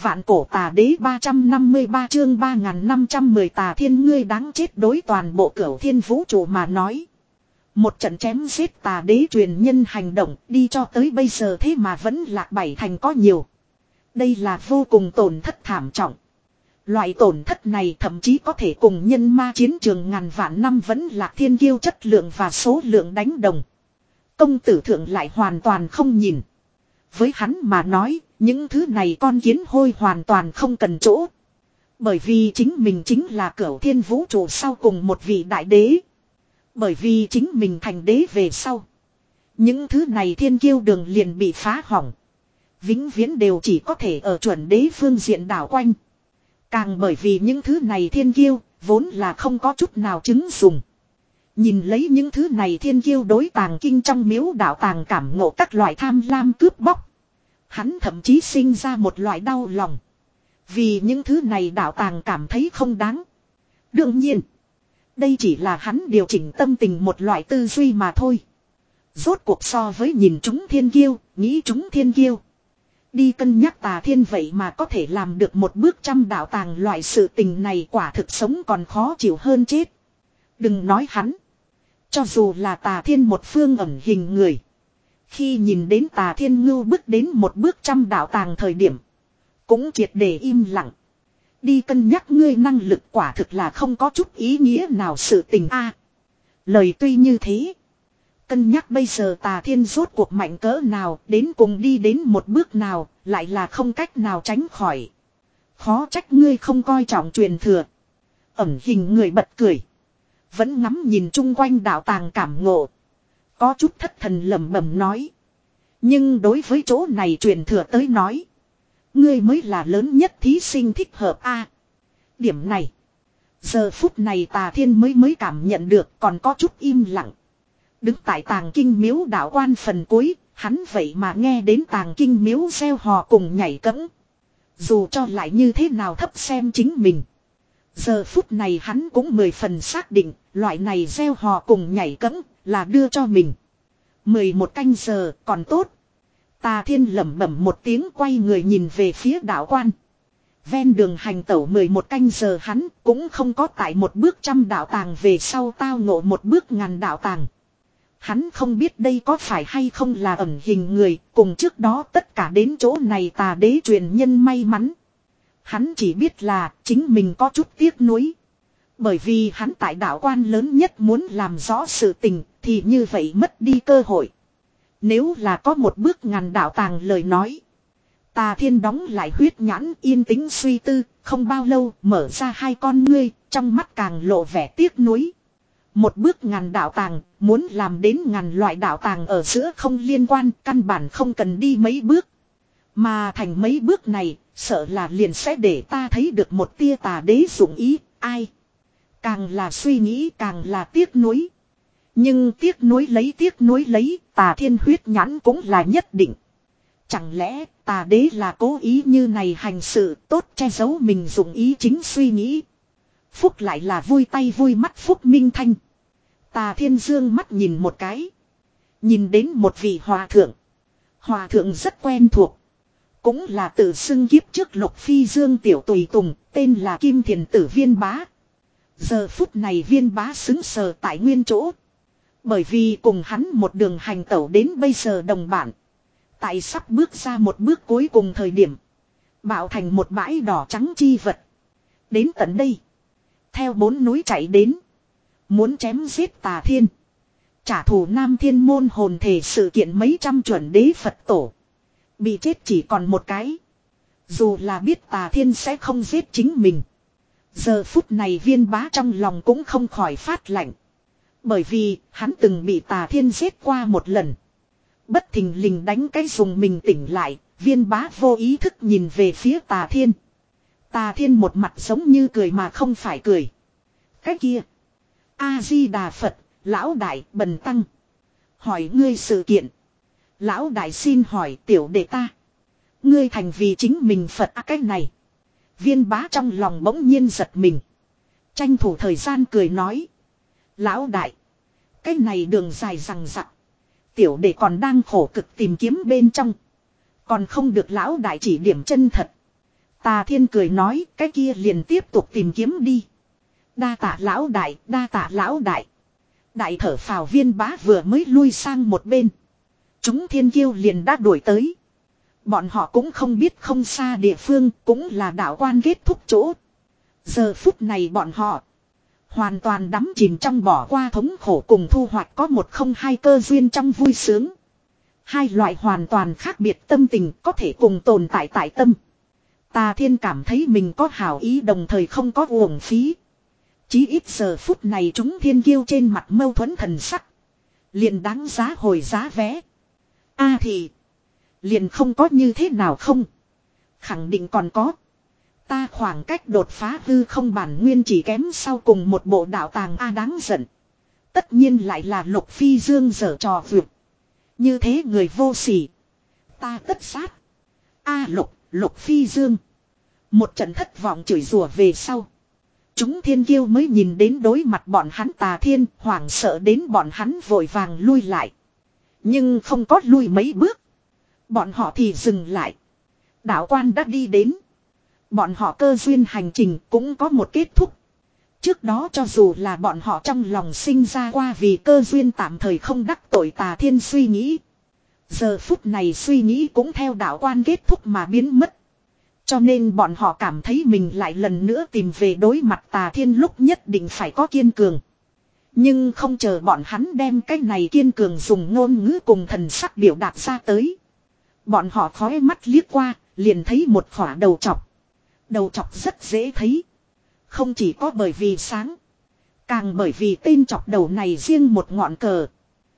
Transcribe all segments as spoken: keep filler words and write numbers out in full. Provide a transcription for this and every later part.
Vạn cổ tà đế ba trăm năm mươi ba chương ba nghìn năm trăm mười tà thiên ngươi đáng chết đối toàn bộ cửu thiên vũ trụ mà nói. Một trận chém giết tà đế truyền nhân hành động đi cho tới bây giờ thế mà vẫn lạc bảy thành có nhiều. Đây là vô cùng tổn thất thảm trọng. Loại tổn thất này thậm chí có thể cùng nhân ma chiến trường ngàn vạn năm vẫn lạc thiên kiêu chất lượng và số lượng đánh đồng. Công tử thượng lại hoàn toàn không nhìn. Với hắn mà nói, những thứ này con kiến hôi hoàn toàn không cần chỗ. Bởi vì chính mình chính là cửu thiên vũ trụ sau cùng một vị đại đế. Bởi vì chính mình thành đế về sau. Những thứ này thiên kiêu đường liền bị phá hỏng. Vĩnh viễn đều chỉ có thể ở chuẩn đế phương diện đảo quanh. Càng bởi vì những thứ này thiên kiêu, vốn là không có chút nào chứng dùng. Nhìn lấy những thứ này thiên kiêu đối tàng kinh trong miếu đạo tàng cảm ngộ các loại tham lam cướp bóc. Hắn thậm chí sinh ra một loại đau lòng. Vì những thứ này đạo tàng cảm thấy không đáng. Đương nhiên, đây chỉ là hắn điều chỉnh tâm tình một loại tư duy mà thôi. Rốt cuộc so với nhìn chúng thiên kiêu, nghĩ chúng thiên kiêu. Đi cân nhắc tà thiên vậy mà có thể làm được một bước trăm đạo tàng loại sự tình này quả thực sống còn khó chịu hơn chết. Đừng nói hắn. Cho dù là tà thiên một phương ẩn hình người. Khi nhìn đến tà thiên ngưu bước đến một bước trăm đạo tàng thời điểm. Cũng triệt để im lặng. Đi cân nhắc ngươi năng lực quả thực là không có chút ý nghĩa nào sự tình a. Lời tuy như thế. Cân nhắc bây giờ tà thiên rốt cuộc mạnh cỡ nào đến cùng đi đến một bước nào lại là không cách nào tránh khỏi. Khó trách ngươi không coi trọng truyền thừa. Ẩn hình người bật cười. Vẫn ngắm nhìn chung quanh đạo tàng cảm ngộ. Có chút thất thần lẩm bẩm nói. Nhưng đối với chỗ này truyền thừa tới nói. Ngươi mới là lớn nhất thí sinh thích hợp a. Điểm này. Giờ phút này tà thiên mới mới cảm nhận được còn có chút im lặng. Đứng tại tàng kinh miếu đạo quan phần cuối. Hắn vậy mà nghe đến tàng kinh miếu reo hò cùng nhảy cẫng. Dù cho lại như thế nào thấp xem chính mình. Giờ phút này hắn cũng mười phần xác định. Loại này reo hò cùng nhảy cẫng là đưa cho mình. Mười một canh giờ còn tốt. Tà thiên lẩm bẩm một tiếng quay người nhìn về phía đạo quan. Ven đường hành tẩu mười một canh giờ hắn cũng không có tại một bước trăm đạo tàng về sau tao ngộ một bước ngàn đạo tàng. Hắn không biết đây có phải hay không là ẩn hình người cùng trước đó tất cả đến chỗ này tà đế truyền nhân may mắn. Hắn chỉ biết là chính mình có chút tiếc nuối. Bởi vì hắn tại đạo quan lớn nhất muốn làm rõ sự tình thì như vậy mất đi cơ hội. Nếu là có một bước ngàn đạo tàng lời nói. Tà thiên đóng lại huyết nhãn yên tĩnh suy tư, không bao lâu mở ra hai con ngươi, trong mắt càng lộ vẻ tiếc nuối. Một bước ngàn đạo tàng, muốn làm đến ngàn loại đạo tàng ở giữa không liên quan, căn bản không cần đi mấy bước. Mà thành mấy bước này, sợ là liền sẽ để ta thấy được một tia tà đế dụng ý, ai. Càng là suy nghĩ càng là tiếc nuối. Nhưng tiếc nuối lấy tiếc nuối lấy, tà thiên huyết nhãn cũng là nhất định. Chẳng lẽ tà đế là cố ý như này hành sự tốt che giấu mình dụng ý chính suy nghĩ. Phúc lại là vui tay vui mắt Phúc Minh Thanh. Tà thiên dương mắt nhìn một cái. Nhìn đến một vị hòa thượng. Hòa thượng rất quen thuộc. Cũng là tự xưng kiếp trước Lục Phi Dương tiểu tùy tùng, tên là Kim Thiền Tử Viên Bá. Giờ phút này Viên Bá xứng sờ tại nguyên chỗ. Bởi vì cùng hắn một đường hành tẩu đến bây giờ đồng bản. Tại sắp bước ra một bước cuối cùng thời điểm. Bạo thành một bãi đỏ trắng chi vật. Đến tận đây. Theo bốn núi chạy đến. Muốn chém giết tà thiên. Trả thù Nam Thiên môn hồn thể sự kiện mấy trăm chuẩn đế Phật tổ. Bị chết chỉ còn một cái. Dù là biết tà thiên sẽ không giết chính mình. Giờ phút này Viên Bá trong lòng cũng không khỏi phát lạnh. Bởi vì hắn từng bị tà thiên giết qua một lần. Bất thình lình đánh cái dùng mình tỉnh lại. Viên Bá vô ý thức nhìn về phía tà thiên. Tà thiên một mặt giống như cười mà không phải cười. Cái kia. A-di-đà Phật, lão đại bần tăng. Hỏi ngươi sự kiện. Lão đại xin hỏi tiểu đệ ta. Ngươi thành vì chính mình Phật à, cái này. Viên Bá trong lòng bỗng nhiên giật mình. Tranh thủ thời gian cười nói. Lão đại. Cái này đường dài rằng rặc. Tiểu đệ còn đang khổ cực tìm kiếm bên trong. Còn không được lão đại chỉ điểm chân thật. Tà Thiên cười nói, cái kia liền tiếp tục tìm kiếm đi. Đa tạ lão đại, đa tạ lão đại. Đại thở phào Viên Bá vừa mới lui sang một bên. Chúng thiên kiêu liền đã đuổi tới. Bọn họ cũng không biết không xa địa phương, cũng là đạo quan kết thúc chỗ. Giờ phút này bọn họ hoàn toàn đắm chìm trong bỏ qua thống khổ cùng thu hoạch có một không hai cơ duyên trong vui sướng. Hai loại hoàn toàn khác biệt tâm tình có thể cùng tồn tại tại tâm. Tà Thiên cảm thấy mình có hảo ý đồng thời không có uổng phí. Chí ít giờ phút này chúng thiên kiêu trên mặt mâu thuẫn thần sắc. Liền đáng giá hồi giá vé. A thì. Liền không có như thế nào không. Khẳng định còn có. Ta khoảng cách đột phá hư không bản nguyên chỉ kém sau cùng một bộ đạo tàng A đáng giận. Tất nhiên lại là Lục Phi Dương giở trò vượt. Như thế người vô sỉ. Ta tất sát. A Lục, Lục Phi Dương. Một trận thất vọng chửi rủa về sau. Chúng thiên kiêu mới nhìn đến đối mặt bọn hắn Tà Thiên, hoảng sợ đến bọn hắn vội vàng lui lại. Nhưng không có lui mấy bước. Bọn họ thì dừng lại. Đạo quan đã đi đến. Bọn họ cơ duyên hành trình cũng có một kết thúc. Trước đó cho dù là bọn họ trong lòng sinh ra qua vì cơ duyên tạm thời không đắc tội Tà Thiên suy nghĩ. Giờ phút này suy nghĩ cũng theo đạo quan kết thúc mà biến mất. Cho nên bọn họ cảm thấy mình lại lần nữa tìm về đối mặt Tà Thiên lúc nhất định phải có kiên cường. Nhưng không chờ bọn hắn đem cái này kiên cường dùng ngôn ngữ cùng thần sắc biểu đạt ra tới. Bọn họ khói mắt liếc qua, liền thấy một khỏa đầu chọc. Đầu chọc rất dễ thấy. Không chỉ có bởi vì sáng. Càng bởi vì tên chọc đầu này riêng một ngọn cờ.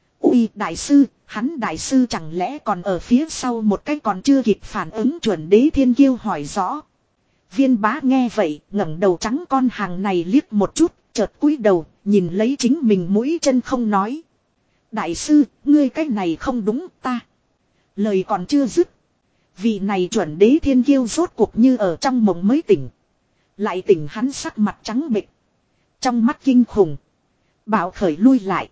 Ui đại sư, hắn đại sư chẳng lẽ còn ở phía sau một cái còn chưa kịp phản ứng chuẩn đế thiên kiêu hỏi rõ. Viên Bá nghe vậy, ngẩng đầu trắng con hàng này liếc một chút, chợt cúi đầu, nhìn lấy chính mình mũi chân không nói. Đại sư, ngươi cái này không đúng ta. Lời còn chưa dứt. Vị này chuẩn đế thiên kiêu rốt cuộc như ở trong mộng mới tỉnh. Lại tỉnh hắn sắc mặt trắng bệch. Trong mắt kinh khủng. Bảo khởi lui lại.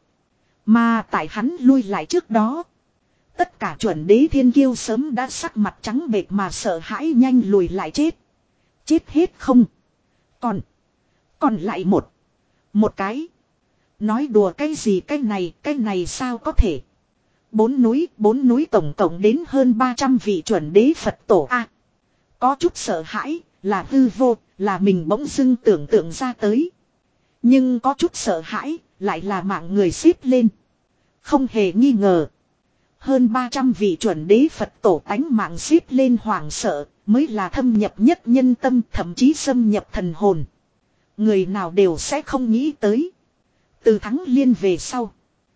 Mà tại hắn lui lại trước đó. Tất cả chuẩn đế thiên kiêu sớm đã sắc mặt trắng bệch mà sợ hãi nhanh lùi lại chết. Chết hết không. Còn. Còn lại một. Một cái. Nói đùa cái gì cái này cái này sao có thể. Bốn núi, bốn núi tổng cộng đến hơn ba trăm vị chuẩn đế Phật tổ A. Có chút sợ hãi, là hư vô, là mình bỗng dưng tưởng tượng ra tới. Nhưng có chút sợ hãi, lại là mạng người xếp lên. Không hề nghi ngờ. Hơn ba trăm vị chuẩn đế Phật tổ tánh mạng xếp lên hoảng sợ, mới là thâm nhập nhất nhân tâm thậm chí xâm nhập thần hồn. Người nào đều sẽ không nghĩ tới. Từ thắng liên về sau.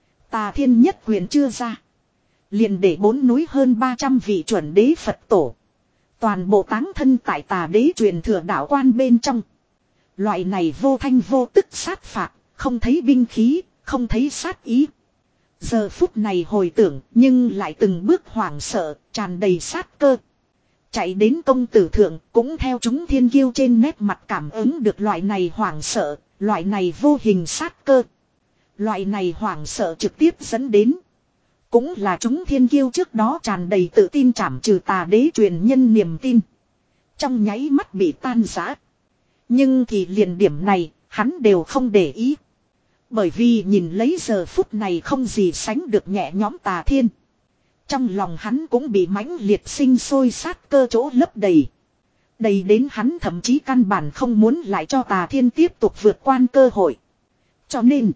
Tà Thiên nhất quyền chưa ra. Liền để bốn núi hơn ba trăm vị chuẩn đế Phật tổ. Toàn bộ táng thân tại Tà đế truyền thừa đạo quan bên trong. Loại này vô thanh vô tức sát phạt, không thấy binh khí, không thấy sát ý. Giờ phút này hồi tưởng nhưng lại từng bước hoảng sợ, tràn đầy sát cơ. Chạy đến công tử thượng cũng theo chúng thiên kiêu trên nét mặt cảm ứng được loại này hoảng sợ, loại này vô hình sát cơ. Loại này hoảng sợ trực tiếp dẫn đến. Cũng là chúng thiên kiêu trước đó tràn đầy tự tin trảm trừ Tà đế truyền nhân niềm tin. Trong nháy mắt bị tan rã. Nhưng thì liền điểm này, hắn đều không để ý. Bởi vì nhìn lấy giờ phút này không gì sánh được nhẹ nhõm Tà Thiên. Trong lòng hắn cũng bị mãnh liệt sinh sôi sát cơ chỗ lấp đầy. Đầy đến hắn thậm chí căn bản không muốn lại cho Tà Thiên tiếp tục vượt qua cơ hội. Cho nên,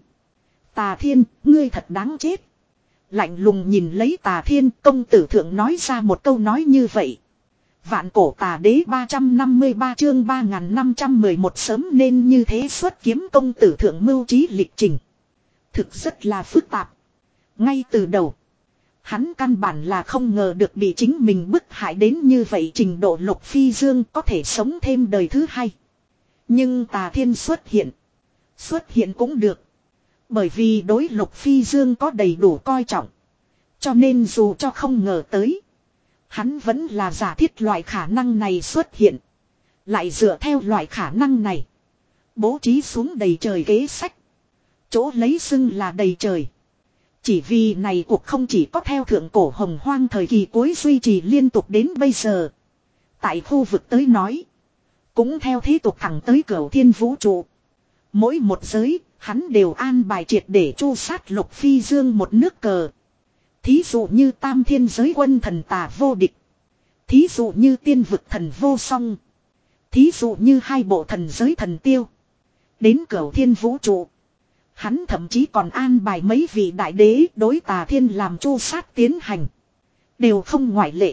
Tà Thiên, ngươi thật đáng chết. Lạnh lùng nhìn lấy Tà Thiên, công tử thượng nói ra một câu nói như vậy. Vạn cổ Tà đế ba trăm năm mươi ba chương ba nghìn năm trăm mười một sớm nên như thế xuất kiếm công tử thượng mưu trí lịch trình. Thực rất là phức tạp. Ngay từ đầu, hắn căn bản là không ngờ được bị chính mình bức hại đến như vậy trình độ Lục Phi Dương có thể sống thêm đời thứ hai. Nhưng Tà Thiên xuất hiện. Xuất hiện cũng được. Bởi vì đối Lục Phi Dương có đầy đủ coi trọng. Cho nên dù cho không ngờ tới. Hắn vẫn là giả thiết loại khả năng này xuất hiện. Lại dựa theo loại khả năng này. Bố trí xuống đầy trời kế sách. Chỗ lấy xưng là đầy trời. Chỉ vì này cuộc không chỉ có theo thượng cổ hồng hoang thời kỳ cuối duy trì liên tục đến bây giờ. tại khu vực tới nói. Cũng theo thế tục thẳng tới cửu thiên vũ trụ. Mỗi một giới, hắn đều an bài triệt để chu sát Lục Phi Dương một nước cờ. Thí dụ như tam thiên giới quân thần tà vô địch. Thí dụ như tiên vực thần vô song. Thí dụ như hai bộ thần giới thần tiêu. Đến cửu thiên vũ trụ. Hắn thậm chí còn an bài mấy vị đại đế đối tà thiên làm chu sát tiến hành. Đều không ngoại lệ.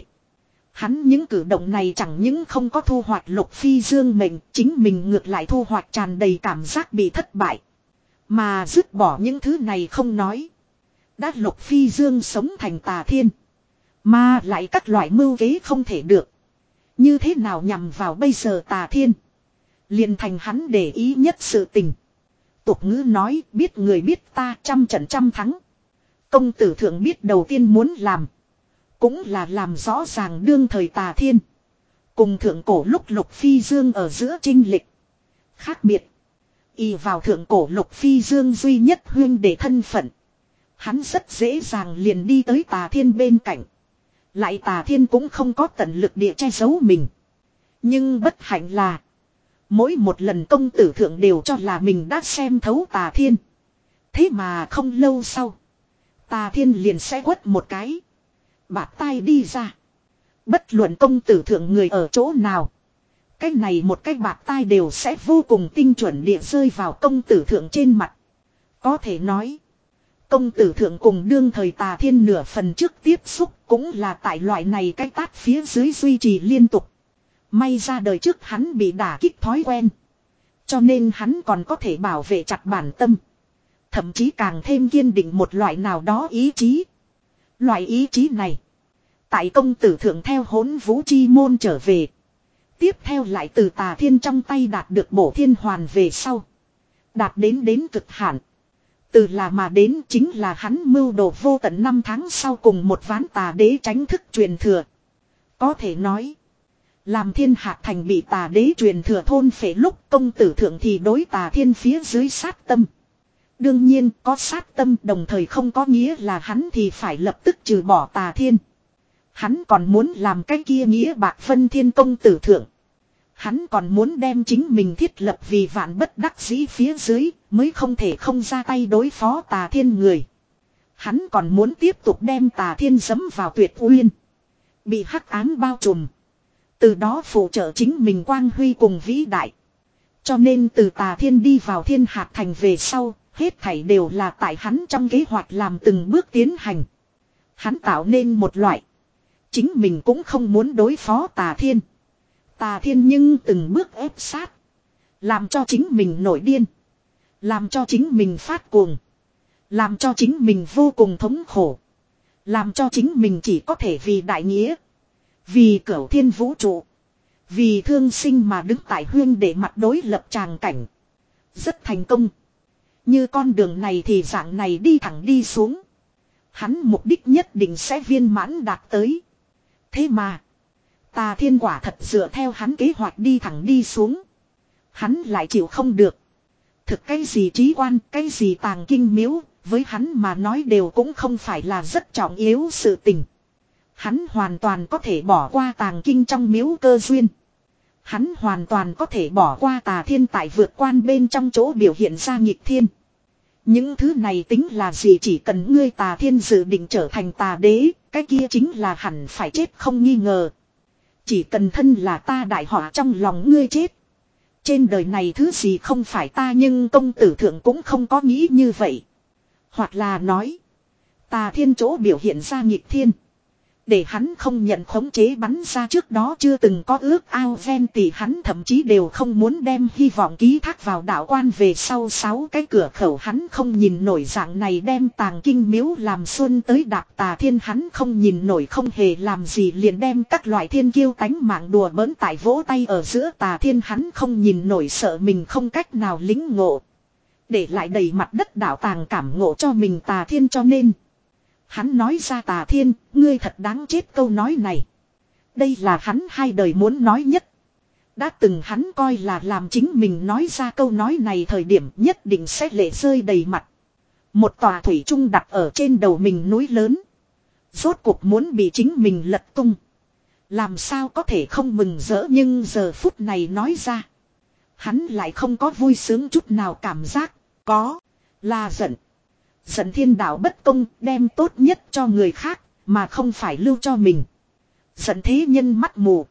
Hắn những cử động này chẳng những không có thu hoạch Lục Phi Dương mệnh, chính mình ngược lại thu hoạch tràn đầy cảm giác bị thất bại. Mà dứt bỏ những thứ này không nói. Đã Lục Phi Dương sống thành tà thiên. Mà lại các loại mưu kế không thể được. Như thế nào nhằm vào bây giờ tà thiên. Liền thành hắn để ý nhất sự tình. Tục ngữ nói biết người biết ta trăm trận trăm thắng. Công tử thượng biết đầu tiên muốn làm. Cũng là làm rõ ràng đương thời tà thiên. Cùng thượng cổ lúc Lục Phi Dương ở giữa chinh lịch. Khác biệt. Y vào thượng cổ Lục Phi Dương duy nhất huyên để thân phận. Hắn rất dễ dàng liền đi tới tà thiên bên cạnh. Lại tà thiên cũng không có tận lực địa che giấu mình. Nhưng bất hạnh là. Mỗi một lần công tử thượng đều cho là mình đã xem thấu tà thiên. Thế mà không lâu sau. Tà thiên liền sẽ quất một cái. Bạt tai đi ra. Bất luận công tử thượng người ở chỗ nào. Cái này một cái bạt tai đều sẽ vô cùng tinh chuẩn địa rơi vào công tử thượng trên mặt. Có thể nói. Công tử thượng cùng đương thời tà thiên nửa phần trước tiếp xúc cũng là tại loại này cái tát phía dưới duy trì liên tục. May ra đời trước hắn bị đả kích thói quen. Cho nên hắn còn có thể bảo vệ chặt bản tâm. Thậm chí càng thêm kiên định một loại nào đó ý chí. Loại ý chí này. Tại công tử thượng theo hỗn vũ chi môn trở về. Tiếp theo lại từ tà thiên trong tay đạt được bổ thiên hoàn về sau. Đạt đến đến cực hạn. Từ là mà đến chính là hắn mưu đồ vô tận năm tháng sau cùng một ván tà đế tránh thức truyền thừa. Có thể nói. Làm thiên hạt thành bị tà đế truyền thừa thôn phệ lúc công tử thượng thì đối tà thiên phía dưới sát tâm. Đương nhiên có sát tâm đồng thời không có nghĩa là hắn thì phải lập tức trừ bỏ tà thiên. Hắn còn muốn làm cái kia nghĩa bạc phân thiên công tử thượng. Hắn còn muốn đem chính mình thiết lập vì vạn bất đắc dĩ phía dưới mới không thể không ra tay đối phó tà thiên người. Hắn còn muốn tiếp tục đem tà thiên dẫm vào tuyệt uyên. Bị hắc ám bao trùm. Từ đó phụ trợ chính mình quang huy cùng vĩ đại. Cho nên từ tà thiên đi vào thiên hạt thành về sau, hết thảy đều là tại hắn trong kế hoạch làm từng bước tiến hành. Hắn tạo nên một loại. Chính mình cũng không muốn đối phó tà thiên. Tà thiên nhưng từng bước ép sát. Làm cho chính mình nổi điên. Làm cho chính mình phát cuồng. Làm cho chính mình vô cùng thống khổ. Làm cho chính mình chỉ có thể vì đại nghĩa. Vì cửu thiên vũ trụ. Vì thương sinh mà đứng tại huyên để mặt đối lập tràng cảnh. Rất thành công. Như con đường này thì dạng này đi thẳng đi xuống. Hắn mục đích nhất định sẽ viên mãn đạt tới. Thế mà. Tà thiên quả thật dựa theo hắn kế hoạch đi thẳng đi xuống. Hắn lại chịu không được. Thực cái gì trí quan, cái gì tàng kinh miếu, với hắn mà nói đều cũng không phải là rất trọng yếu sự tình. Hắn hoàn toàn có thể bỏ qua tàng kinh trong miếu cơ duyên. Hắn hoàn toàn có thể bỏ qua tà thiên tại vượt quan bên trong chỗ biểu hiện ra nghịch thiên. Những thứ này tính là gì, chỉ cần ngươi tà thiên dự định trở thành tà đế, cái kia chính là hẳn phải chết không nghi ngờ. Chỉ cần thân là ta đại họa trong lòng ngươi chết. Trên đời này thứ gì không phải ta, nhưng công tử thượng cũng không có nghĩ như vậy. Hoặc là nói. Tà thiên chỗ biểu hiện ra nghịch thiên. Để hắn không nhận khống chế bắn ra trước đó chưa từng có ước ao ven tỷ, hắn thậm chí đều không muốn đem hy vọng ký thác vào đạo quan về sau sáu cái cửa khẩu. Hắn không nhìn nổi dạng này đem tàng kinh miếu làm xuân tới đạp tà thiên, hắn không nhìn nổi không hề làm gì liền đem các loại thiên kiêu tánh mạng đùa bỡn tại vỗ tay ở giữa tà thiên, hắn không nhìn nổi sợ mình không cách nào lính ngộ. Để lại đầy mặt đất đạo tàng cảm ngộ cho mình tà thiên, cho nên hắn nói ra tà thiên, ngươi thật đáng chết câu nói này. Đây là hắn hai đời muốn nói nhất. Đã từng hắn coi là làm chính mình nói ra câu nói này thời điểm nhất định sẽ lệ rơi đầy mặt. Một tòa thủy chung đặt ở trên đầu mình núi lớn. Rốt cuộc muốn bị chính mình lật tung. Làm sao có thể không mừng rỡ, nhưng giờ phút này nói ra. Hắn lại không có vui sướng chút nào cảm giác. Có. Là giận. Giận thiên đạo bất công, đem tốt nhất cho người khác. Mà không phải lưu cho mình. Giận thế nhân mắt mù.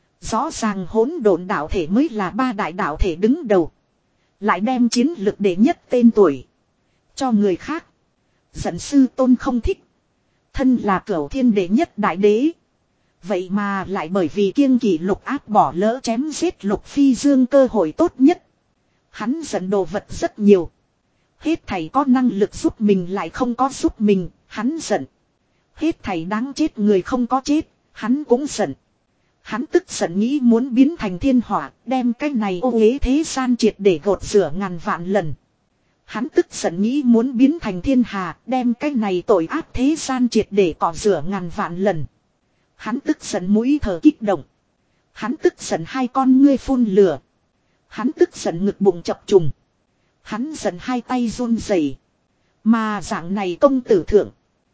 Rõ ràng hỗn độn đạo thể mới là ba đại đạo thể đứng đầu. Lại đem chiến lực đệ nhất tên tuổi cho người khác. Giận sư tôn không thích. Thân là cửu thiên đệ nhất đại đế. Vậy mà lại bởi vì kiêng kỵ Lục Áp bỏ lỡ chém giết Lục Phi Dương cơ hội tốt nhất. Hắn giận đồ vật rất nhiều. Hết thảy có năng lực giúp mình lại không có giúp mình, hắn giận. Hết thảy đáng chết người không có chết, hắn cũng giận. Hắn tức giận nghĩ muốn biến thành thiên hỏa, đem cái này ô uế thế gian triệt để gột rửa ngàn vạn lần. Hắn tức giận nghĩ muốn biến thành thiên hà, đem cái này tội ác thế gian triệt để cọ rửa ngàn vạn lần. Hắn tức giận mũi thở kích động. Hắn tức giận hai con ngươi phun lửa. Hắn tức giận ngực bụng chập trùng. Hắn giận hai tay run rẩy. Mà dạng này công tử thượng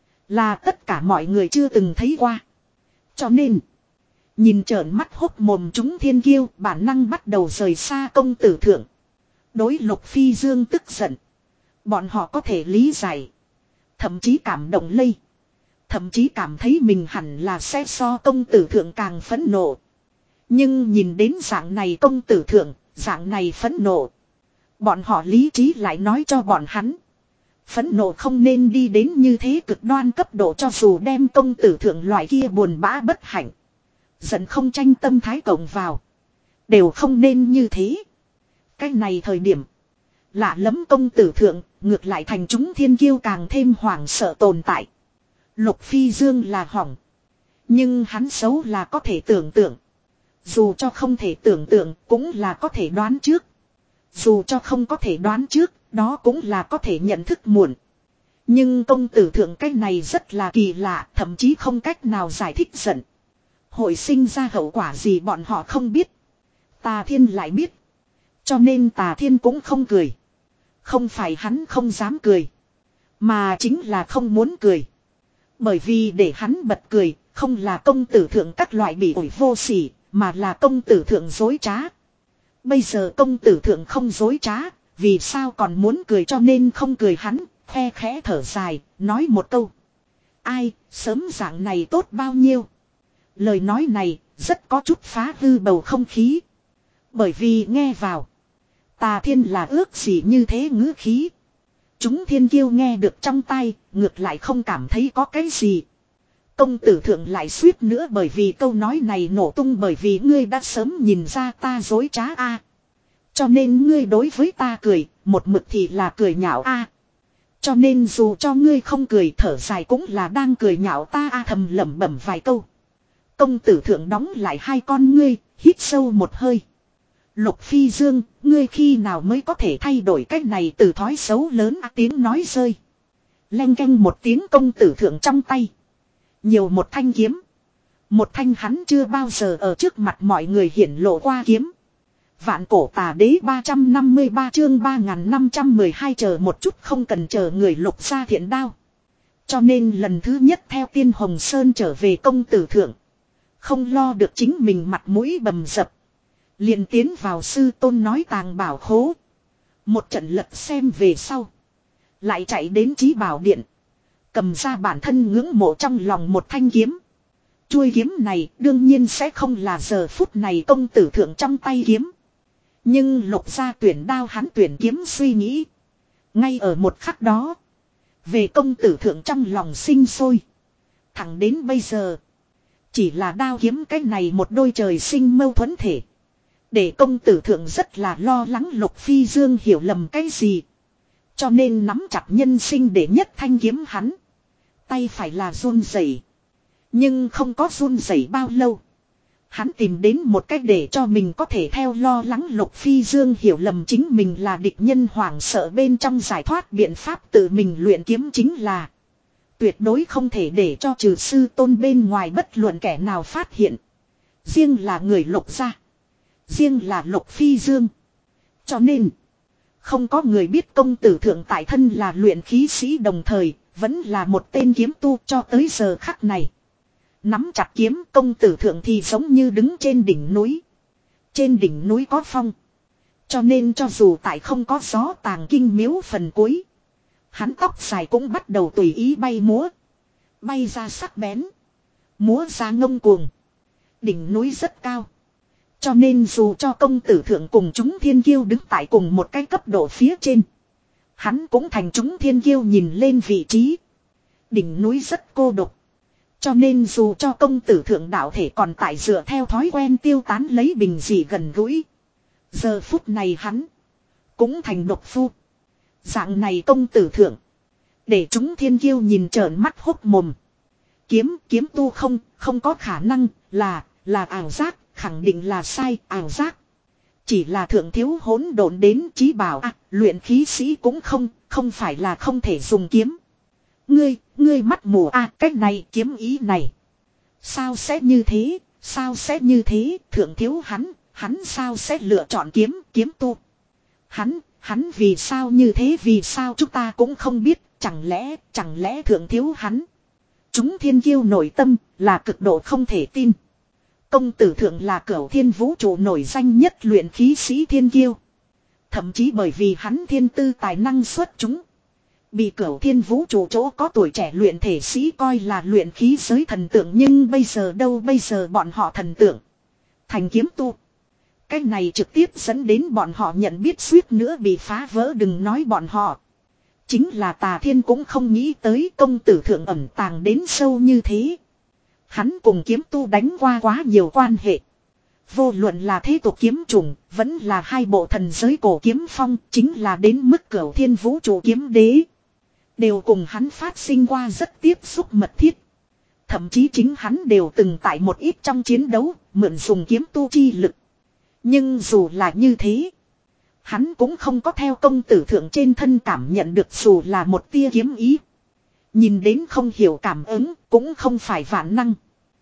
là tất cả mọi người chưa từng thấy qua. Cho nên nhìn trợn mắt hốc mồm chúng thiên kiêu, bản năng bắt đầu rời xa công tử thượng. Đối Lục Phi Dương tức giận, bọn họ có thể lý giải. Thậm chí cảm động lây. Thậm chí cảm thấy mình hẳn là sẽ so công tử thượng càng phẫn nộ. Nhưng nhìn đến dạng này công tử thượng, dạng này phẫn nộ, bọn họ lý trí lại nói cho bọn hắn. Phẫn nộ không nên đi đến như thế cực đoan cấp độ, cho dù đem công tử thượng loại kia buồn bã bất hạnh. Giận không tranh tâm thái cộng vào. Đều không nên như thế. Cái này thời điểm. Lạ lắm công tử thượng. Ngược lại thành chúng thiên kiêu càng thêm hoảng sợ tồn tại. Lục Phi Dương là hỏng. Nhưng hắn xấu là có thể tưởng tượng. Dù cho không thể tưởng tượng cũng là có thể đoán trước. Dù cho không có thể đoán trước. Đó cũng là có thể nhận thức muộn. Nhưng công tử thượng cái này rất là kỳ lạ. Thậm chí không cách nào giải thích giận. Hội sinh ra hậu quả gì bọn họ không biết. Tà Thiên lại biết. Cho nên Tà Thiên cũng không cười. Không phải hắn không dám cười. Mà chính là không muốn cười. Bởi vì để hắn bật cười. Không là công tử thượng các loại bị ổi vô sỉ. Mà là công tử thượng dối trá. Bây giờ công tử thượng không dối trá. Vì sao còn muốn cười, cho nên không cười hắn. Khe khẽ thở dài. Nói một câu. Ai sớm dạng này tốt bao nhiêu. Lời nói này rất có chút phá hư bầu không khí. Bởi vì nghe vào. Tà Thiên là ước gì như thế ngữ khí. Chúng thiên kiêu nghe được trong tai, ngược lại không cảm thấy có cái gì. Công tử thượng lại suýt nữa bởi vì câu nói này nổ tung, bởi vì ngươi đã sớm nhìn ra ta dối trá a. Cho nên ngươi đối với ta cười, một mực thì là cười nhạo a. Cho nên dù cho ngươi không cười thở dài cũng là đang cười nhạo ta a, thầm lẩm bẩm vài câu. Công tử thượng đóng lại hai con ngươi, hít sâu một hơi. Lục Phi Dương, ngươi khi nào mới có thể thay đổi cách này từ thói xấu lớn à, tiếng nói rơi. Leng keng một tiếng, công tử thượng trong tay. Nhiều một thanh kiếm. Một thanh hắn chưa bao giờ ở trước mặt mọi người hiển lộ qua kiếm. Vạn cổ tà đế ba trăm năm mươi ba chương ba nghìn năm trăm mười hai, chờ một chút, không cần chờ người Lục ra thiện đao. Cho nên lần thứ nhất theo Tiên Hồng Sơn trở về công tử thượng. Không lo được chính mình mặt mũi bầm dập. Liền tiến vào sư tôn nói tàng bảo khố. Một trận lật xem về sau. Lại chạy đến Chí Bảo Điện. Cầm ra bản thân ngưỡng mộ trong lòng một thanh kiếm. Chuôi kiếm này đương nhiên sẽ không là giờ phút này công tử thượng trong tay kiếm. Nhưng Lục gia tuyển đao, hắn tuyển kiếm suy nghĩ. Ngay ở một khắc đó. Về công tử thượng trong lòng sinh sôi. Thẳng đến bây giờ. Chỉ là đao kiếm cái này một đôi trời sinh mâu thuẫn thể. Để công tử thượng rất là lo lắng Lục Phi Dương hiểu lầm cái gì. Cho nên nắm chặt nhân sinh để nhất thanh kiếm hắn. Tay phải là run rẩy. Nhưng không có run rẩy bao lâu. Hắn tìm đến một cách để cho mình có thể theo lo lắng Lục Phi Dương hiểu lầm chính mình là địch nhân, hoảng sợ bên trong giải thoát biện pháp tự mình luyện kiếm chính là. Tuyệt đối không thể để cho trừ sư tôn bên ngoài bất luận kẻ nào phát hiện. Riêng là người Lục gia. Riêng là Lục Phi Dương. Cho nên. Không có người biết công tử thượng tại thân là luyện khí sĩ, đồng thời vẫn là một tên kiếm tu cho tới giờ khắc này. Nắm chặt kiếm, công tử thượng thì giống như đứng trên đỉnh núi. Trên đỉnh núi có phong. Cho nên cho dù tại không có gió tàng kinh miếu phần cuối, hắn tóc dài cũng bắt đầu tùy ý bay múa. Bay ra sắc bén. Múa ra ngông cuồng. Đỉnh núi rất cao. Cho nên dù cho công tử thượng cùng chúng thiên kiêu đứng tại cùng một cái cấp độ phía trên, hắn cũng thành chúng thiên kiêu nhìn lên vị trí. Đỉnh núi rất cô độc. Cho nên dù cho công tử thượng đạo thể còn tại dựa theo thói quen tiêu tán lấy bình dị gần gũi, giờ phút này hắn cũng thành độc phu. Dạng này công tử thượng, để chúng thiên kiêu nhìn trợn mắt hốc mồm. Kiếm, kiếm tu không, không có khả năng, là, là ảo giác, khẳng định là sai, ảo giác. Chỉ là thượng thiếu hỗn độn đến chí bảo à, luyện khí sĩ cũng không, không phải là không thể dùng kiếm. Ngươi, ngươi mắt mù à, cách này kiếm ý này. Sao sẽ như thế, sao sẽ như thế, thượng thiếu hắn, hắn sao sẽ lựa chọn kiếm, kiếm tu. Hắn, hắn vì sao như thế, vì sao chúng ta cũng không biết, chẳng lẽ, chẳng lẽ thượng thiếu hắn. Chúng thiên kiêu nội tâm, là cực độ không thể tin. Công tử thượng là cửu thiên vũ trụ nổi danh nhất luyện khí sĩ thiên kiêu. Thậm chí bởi vì hắn thiên tư tài năng xuất chúng, bị cửu thiên vũ trụ chỗ có tuổi trẻ luyện thể sĩ coi là luyện khí giới thần tượng. Nhưng bây giờ đâu, bây giờ bọn họ thần tượng thành kiếm tu. Cái này trực tiếp dẫn đến bọn họ nhận biết suýt nữa bị phá vỡ. Đừng nói bọn họ, chính là Tà Thiên cũng không nghĩ tới công tử thượng ẩn tàng đến sâu như thế. Hắn cùng kiếm tu đánh qua quá nhiều quan hệ. Vô luận là thế tục kiếm chủng, vẫn là hai bộ thần giới cổ kiếm phong, chính là đến mức cửu thiên vũ trụ kiếm đế, đều cùng hắn phát sinh qua rất tiếp xúc mật thiết. Thậm chí chính hắn đều từng tại một ít trong chiến đấu, mượn dùng kiếm tu chi lực. Nhưng dù là như thế, hắn cũng không có theo công tử thượng trên thân cảm nhận được dù là một tia kiếm ý. Nhìn đến không hiểu cảm ứng, cũng không phải vạn năng.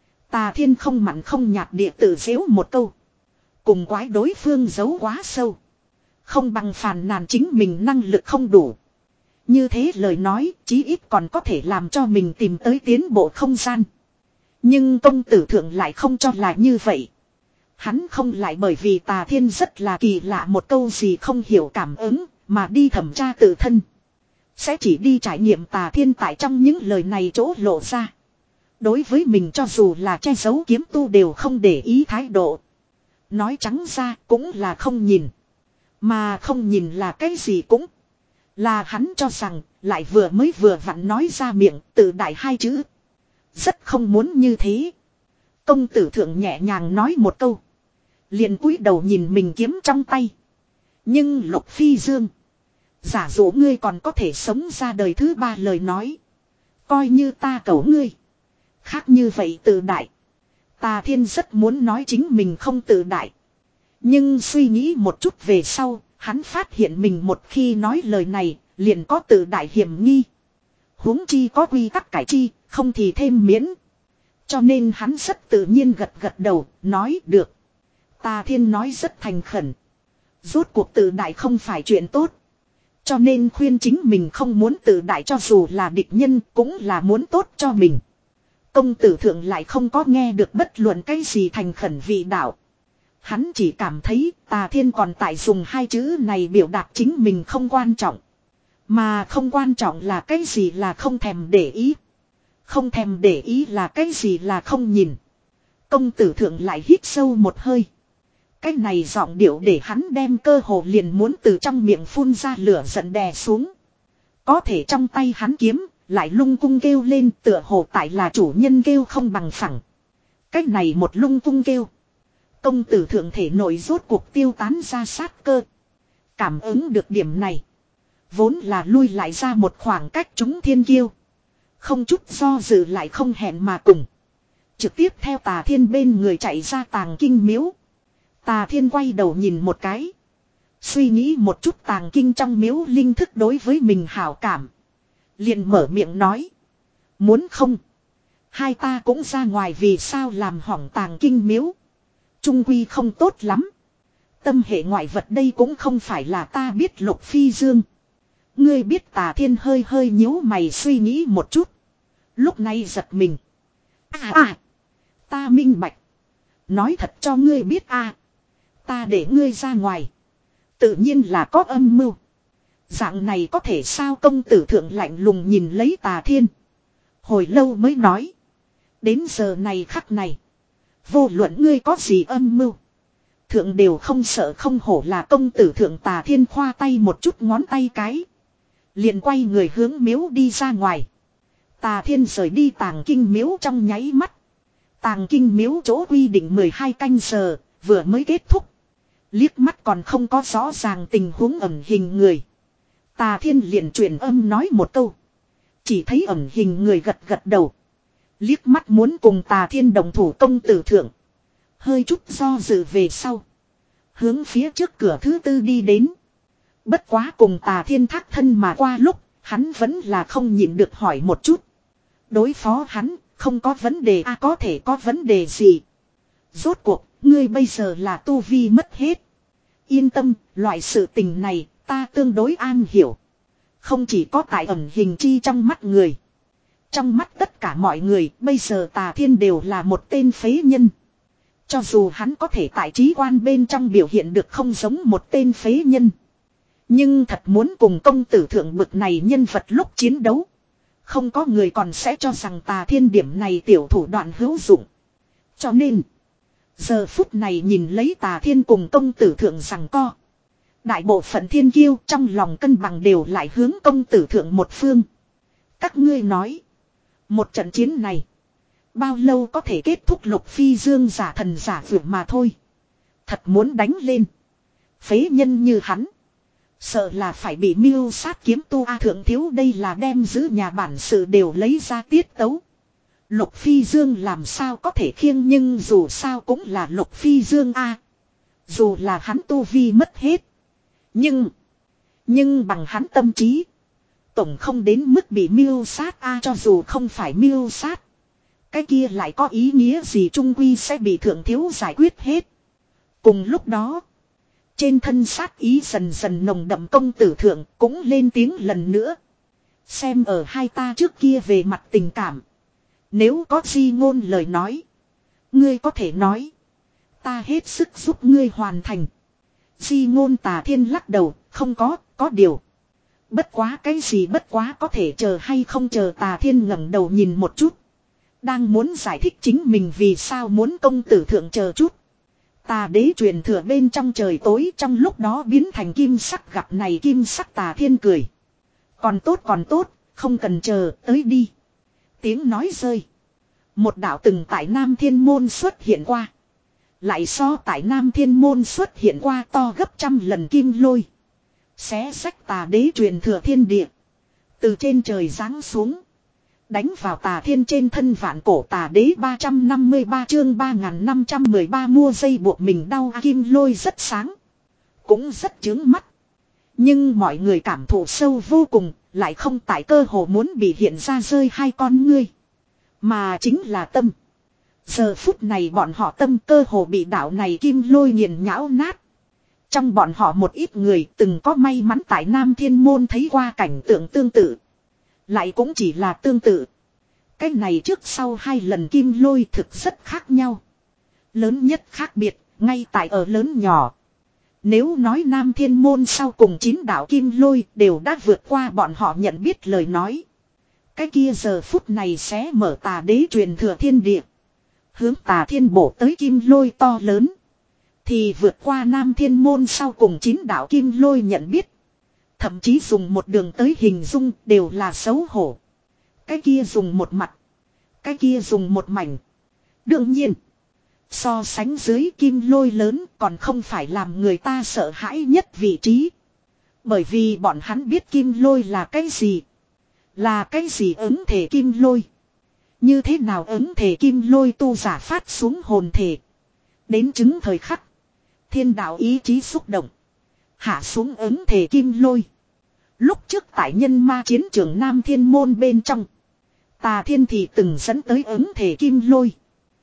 Tà Thiên không mặn không nhạt địa tự giễu một câu. Cùng quái đối phương giấu quá sâu, không bằng phàn nàn chính mình năng lực không đủ. Như thế lời nói, chí ít còn có thể làm cho mình tìm tới tiến bộ không gian. Nhưng công tử thượng lại không cho là như vậy. Hắn không lại bởi vì Tà Thiên rất là kỳ lạ một câu gì không hiểu cảm ứng, mà đi thẩm tra tự thân. Sẽ chỉ đi trải nghiệm Tà Thiên tại trong những lời này chỗ lộ ra. Đối với mình cho dù là che giấu kiếm tu đều không để ý thái độ. Nói trắng ra cũng là không nhìn. Mà không nhìn là cái gì cũng là hắn cho rằng lại vừa mới vừa vặn nói ra miệng tự đại hai chữ. Rất không muốn như thế. Công tử thượng nhẹ nhàng nói một câu, liền cúi đầu nhìn mình kiếm trong tay. Nhưng Lục Phi Dương, giả dụ ngươi còn có thể sống ra đời thứ ba lời nói, coi như ta cầu ngươi. Khác như vậy tự đại. Tà Thiên rất muốn nói chính mình không tự đại. Nhưng suy nghĩ một chút về sau, hắn phát hiện mình một khi nói lời này, liền có tự đại hiểm nghi. Huống chi có quy tắc cải chi, không thì thêm miễn. Cho nên hắn rất tự nhiên gật gật đầu, nói được. Tà Thiên nói rất thành khẩn. Rốt cuộc tự đại không phải chuyện tốt. Cho nên khuyên chính mình không muốn tự đại, cho dù là địch nhân cũng là muốn tốt cho mình. Công tử thượng lại không có nghe được bất luận cái gì thành khẩn vị đạo. Hắn chỉ cảm thấy Tà Thiên còn tại dùng hai chữ này biểu đạt chính mình không quan trọng. Mà không quan trọng là cái gì là không thèm để ý. Không thèm để ý là cái gì là không nhìn. Công tử thượng lại hít sâu một hơi. Cái này giọng điệu để hắn đem cơ hồ liền muốn từ trong miệng phun ra lửa giận đè xuống. Có thể trong tay hắn kiếm lại lung cung kêu lên, tựa hồ tại là chủ nhân kêu không bằng phẳng. Cái này một lung cung kêu, công tử thượng thể nội rốt cuộc tiêu tán ra sát cơ. Cảm ứng được điểm này, vốn là lui lại ra một khoảng cách chúng thiên kiêu, không chút do dự lại không hẹn mà cùng, trực tiếp theo Tà Thiên bên người chạy ra Tàng Kinh miếu. Tà Thiên quay đầu nhìn một cái, suy nghĩ một chút Tàng Kinh trong miếu linh thức đối với mình hảo cảm, liền mở miệng nói, muốn không hai ta cũng ra ngoài, vì sao làm hỏng Tàng Kinh miếu, trung quy không tốt lắm. Tâm hệ ngoại vật đây cũng không phải là ta biết. Lục Phi Dương, ngươi biết. Tà Thiên hơi hơi nhíu mày suy nghĩ một chút, lúc này giật mình. À à, Ta minh bạch. Nói thật cho ngươi biết a, ta để ngươi ra ngoài. Tự nhiên là có âm mưu. Dạng này có thể sao? Công tử thượng lạnh lùng nhìn lấy Tà Thiên. Hồi lâu mới nói. Đến giờ này khắc này. Vô luận ngươi có gì âm mưu. Thượng đều không sợ không hổ là công tử thượng. Tà Thiên khoa tay một chút ngón tay cái. Liền quay người hướng miếu đi ra ngoài. Tà Thiên rời đi Tàng Kinh miếu trong nháy mắt. Tàng Kinh miếu chỗ quy định mười hai canh giờ, vừa mới kết thúc. Liếc mắt còn không có rõ ràng tình huống ẩn hình người. Tà Thiên liền truyền âm nói một câu. Chỉ thấy ẩn hình người gật gật đầu. Liếc mắt muốn cùng Tà Thiên đồng thủ. Công tử thượng hơi chút do dự về sau. Hướng phía trước cửa thứ tư đi đến. Bất quá cùng Tà Thiên thác thân mà qua lúc, hắn vẫn là không nhịn được hỏi một chút. Đối phó hắn, không có vấn đề a à, có thể có vấn đề gì? Rốt cuộc, ngươi bây giờ là tu vi mất hết. Yên tâm, loại sự tình này, ta tương đối an hiểu. Không chỉ có tại ẩn hình chi trong mắt người. Trong mắt tất cả mọi người, bây giờ Tà Thiên đều là một tên phế nhân. Cho dù hắn có thể tại trí quan bên trong biểu hiện được không giống một tên phế nhân. Nhưng thật muốn cùng công tử thượng bực này nhân vật lúc chiến đấu. Không có người còn sẽ cho rằng Tà Thiên điểm này tiểu thủ đoạn hữu dụng. Cho nên, giờ phút này nhìn lấy Tà Thiên cùng công tử thượng giằng co. Đại bộ phận thiên kiêu trong lòng cân bằng đều lại hướng công tử thượng một phương. Các ngươi nói, một trận chiến này, bao lâu có thể kết thúc? Lục Phi Dương giả thần giả vượt mà thôi. Thật muốn đánh lên. Phế nhân như hắn. Sợ là phải bị mưu sát kiếm tu a. Thượng thiếu đây là đem giữ nhà bản sự đều lấy ra tiết tấu. Lục Phi Dương làm sao có thể khiêng, nhưng dù sao cũng là Lục Phi Dương a. Dù là hắn tu vi mất hết. Nhưng. Nhưng bằng hắn tâm trí. Tổng không đến mức bị mưu sát a. Cho dù không phải mưu sát. Cái kia lại có ý nghĩa gì? Trung quy sẽ bị thượng thiếu giải quyết hết. Cùng lúc đó. Trên thân sát ý dần dần nồng đậm công tử thượng cũng lên tiếng lần nữa. Xem ở hai ta trước kia về mặt tình cảm. Nếu có di ngôn lời nói. Ngươi có thể nói. Ta hết sức giúp ngươi hoàn thành. Di ngôn Tà Thiên lắc đầu. Không có, có điều. Bất quá cái gì bất quá có thể chờ hay không chờ? Tà Thiên ngẩng đầu nhìn một chút. Đang muốn giải thích chính mình vì sao muốn công tử thượng chờ chút. Tà đế truyền thừa bên trong trời tối trong lúc đó biến thành kim sắc. Gặp này kim sắc Tà Thiên cười. Còn tốt còn tốt, không cần chờ, tới đi. Tiếng nói rơi. Một đạo từng tại Nam Thiên Môn xuất hiện qua. Lại so tại Nam Thiên Môn xuất hiện qua to gấp trăm lần kim lôi. Xé sách Tà đế truyền thừa thiên địa. Từ trên trời giáng xuống. Đánh vào Tà Thiên trên thân. Vạn cổ Tà đế ba trăm năm mươi ba chương ba nghìn năm trăm mười ba mua dây buộc mình đau. Kim lôi rất sáng. Cũng rất chướng mắt. Nhưng mọi người cảm thụ sâu vô cùng. Lại không tại cơ hồ muốn bị hiện ra rơi hai con ngươi. Mà chính là tâm. Giờ phút này bọn họ tâm cơ hồ bị đạo này kim lôi nghiền nhão nát. Trong bọn họ một ít người từng có may mắn tại Nam Thiên Môn thấy qua cảnh tượng tương tự. Lại cũng chỉ là tương tự. Cái này trước sau hai lần kim lôi thực rất khác nhau. Lớn nhất khác biệt, ngay tại ở lớn nhỏ. Nếu nói Nam Thiên Môn sau cùng chín đạo kim lôi đều đã vượt qua bọn họ nhận biết lời nói. Cái kia giờ phút này sẽ mở Tà đế truyền thừa thiên địa. Hướng Tà Thiên bổ tới kim lôi to lớn. Thì vượt qua Nam Thiên Môn sau cùng chín đạo kim lôi nhận biết. Thậm chí dùng một đường tới hình dung đều là xấu hổ. Cái kia dùng một mặt. Cái kia dùng một mảnh. Đương nhiên. So sánh dưới kim lôi lớn còn không phải làm người ta sợ hãi nhất vị trí. Bởi vì bọn hắn biết kim lôi là cái gì. Là cái gì ứng thể kim lôi. Như thế nào ứng thể kim lôi tu giả phát xuống hồn thể. Đến chứng thời khắc. Thiên đạo ý chí xúc động. Hạ xuống ứng thể kim lôi. Lúc trước tại nhân ma chiến trường Nam Thiên Môn bên trong. Tà Thiên thì từng dẫn tới ứng thể kim lôi.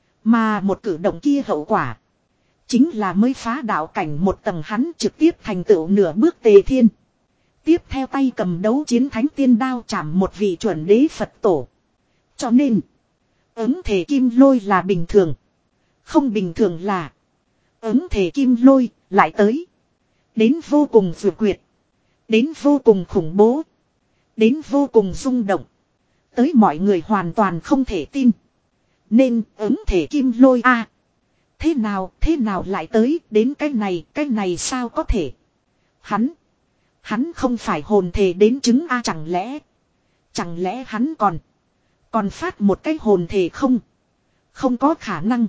Mà một cử động kia hậu quả. Chính là mới phá đạo cảnh một tầng hắn trực tiếp thành tựu nửa bước tề thiên. Tiếp theo tay cầm đấu chiến thánh tiên đao chạm một vị chuẩn đế Phật tổ. Cho nên. ứng thể kim lôi là bình thường. Không bình thường là ứng thể kim lôi lại tới. Đến vô cùng vượt quyệt. Đến vô cùng khủng bố. Đến vô cùng rung động. Tới mọi người hoàn toàn không thể tin. Nên ứng thể kim lôi a thế nào, thế nào lại tới đến cái này, cái này sao có thể. Hắn, hắn không phải hồn thể đến chứng a chẳng lẽ, chẳng lẽ hắn còn, còn phát một cái hồn thể không, không có khả năng.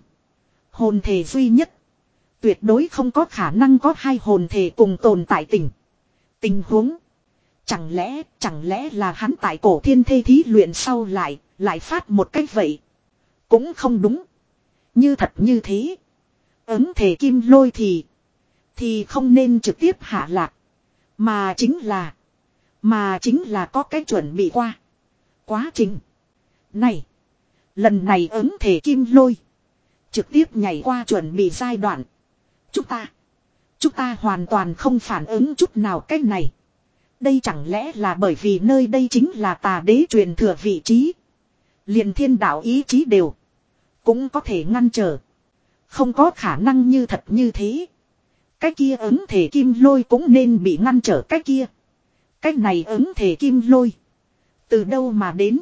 Hồn thể duy nhất, tuyệt đối không có khả năng có hai hồn thể cùng tồn tại tình, tình huống. Chẳng lẽ, chẳng lẽ là hắn tại cổ thiên thê thí luyện sau lại, lại phát một cách vậy. Cũng không đúng. Như thật như thế. Ứng thể kim lôi thì, thì không nên trực tiếp hạ lạc. Mà chính là, mà chính là có cái chuẩn bị qua. Quá trình. Này, lần này ứng thể kim lôi. Trực tiếp nhảy qua chuẩn bị giai đoạn. Chúng ta, chúng ta hoàn toàn không phản ứng chút nào cái này. Đây chẳng lẽ là bởi vì nơi đây chính là tà đế truyền thừa vị trí. Liền thiên đạo ý chí đều. Cũng có thể ngăn trở. Không có khả năng như thật như thế. Cái kia ứng thể kim lôi cũng nên bị ngăn trở cái kia. Cái này ứng thể kim lôi. Từ đâu mà đến.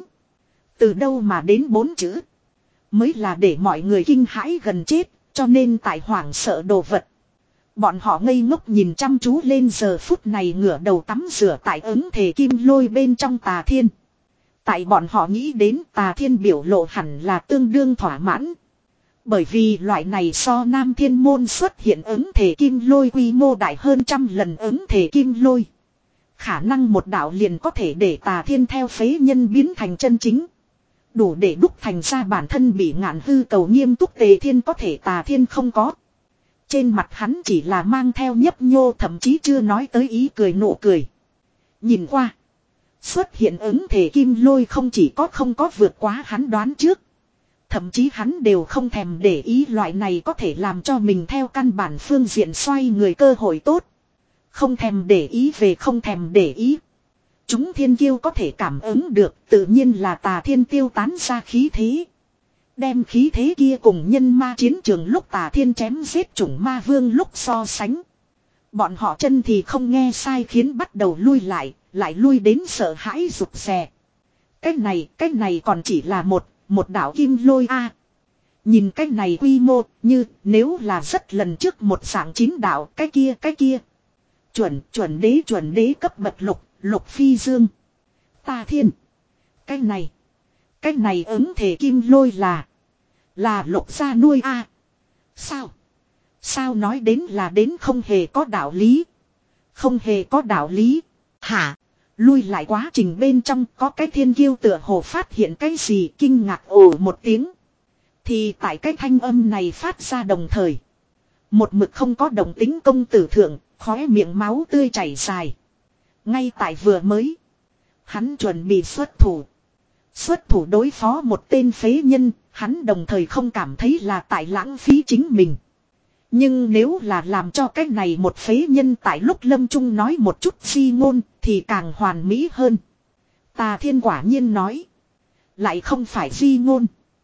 Từ đâu mà đến bốn chữ. Mới là để mọi người kinh hãi gần chết. Cho nên tại hoảng sợ đồ vật. Bọn họ ngây ngốc nhìn chăm chú lên giờ phút này ngửa đầu tắm rửa tại ứng thể kim lôi bên trong tà thiên. Tại bọn họ nghĩ đến tà thiên biểu lộ hẳn là tương đương thỏa mãn. Bởi vì loại này so nam thiên môn xuất hiện ứng thể kim lôi quy mô đại hơn trăm lần ứng thể kim lôi. Khả năng một đạo liền có thể để tà thiên theo phế nhân biến thành chân chính. Đủ để đúc thành ra bản thân bị ngạn hư cầu nghiêm túc tề thiên có thể tà thiên không có. Trên mặt hắn chỉ là mang theo nhấp nhô thậm chí chưa nói tới ý cười nụ cười. Nhìn qua. Xuất hiện ứng thể kim lôi không chỉ có không có vượt quá hắn đoán trước. Thậm chí hắn đều không thèm để ý loại này có thể làm cho mình theo căn bản phương diện xoay người cơ hội tốt. Không thèm để ý về không thèm để ý. Chúng thiên kiêu có thể cảm ứng được tự nhiên là tà thiên tiêu tán ra khí thế. Đem khí thế kia cùng nhân ma chiến trường lúc tà thiên chém giết chủng ma vương lúc so sánh. Bọn họ chân thì không nghe sai khiến bắt đầu lui lại, lại lui đến sợ hãi rụt rè. Cái này, cái này còn chỉ là một, một đảo kim lôi a. Nhìn cái này quy mô, như nếu là rất lần trước một dạng chín đảo, cái kia, cái kia. Chuẩn, chuẩn đế, chuẩn đế cấp bậc lục, lục phi dương. Tà thiên. Cái này, cái này ứng thể kim lôi là, là lục gia nuôi a. Sao? Sao nói đến là đến không hề có đạo lý. Không hề có đạo lý. Hả? Lui lại quá trình bên trong có cái thiên kiêu tựa hồ phát hiện cái gì kinh ngạc ồ một tiếng. Thì tại cái thanh âm này phát ra đồng thời. Một mực không có đồng tính công tử thượng, khóe miệng máu tươi chảy dài. Ngay tại vừa mới. Hắn chuẩn bị xuất thủ. Xuất thủ đối phó một tên phế nhân, hắn đồng thời không cảm thấy là tại lãng phí chính mình. Nhưng nếu là làm cho cái này một phế nhân tại lúc lâm trung nói một chút di ngôn thì càng hoàn mỹ hơn. Tà thiên quả nhiên nói. Lại không phải di ngôn.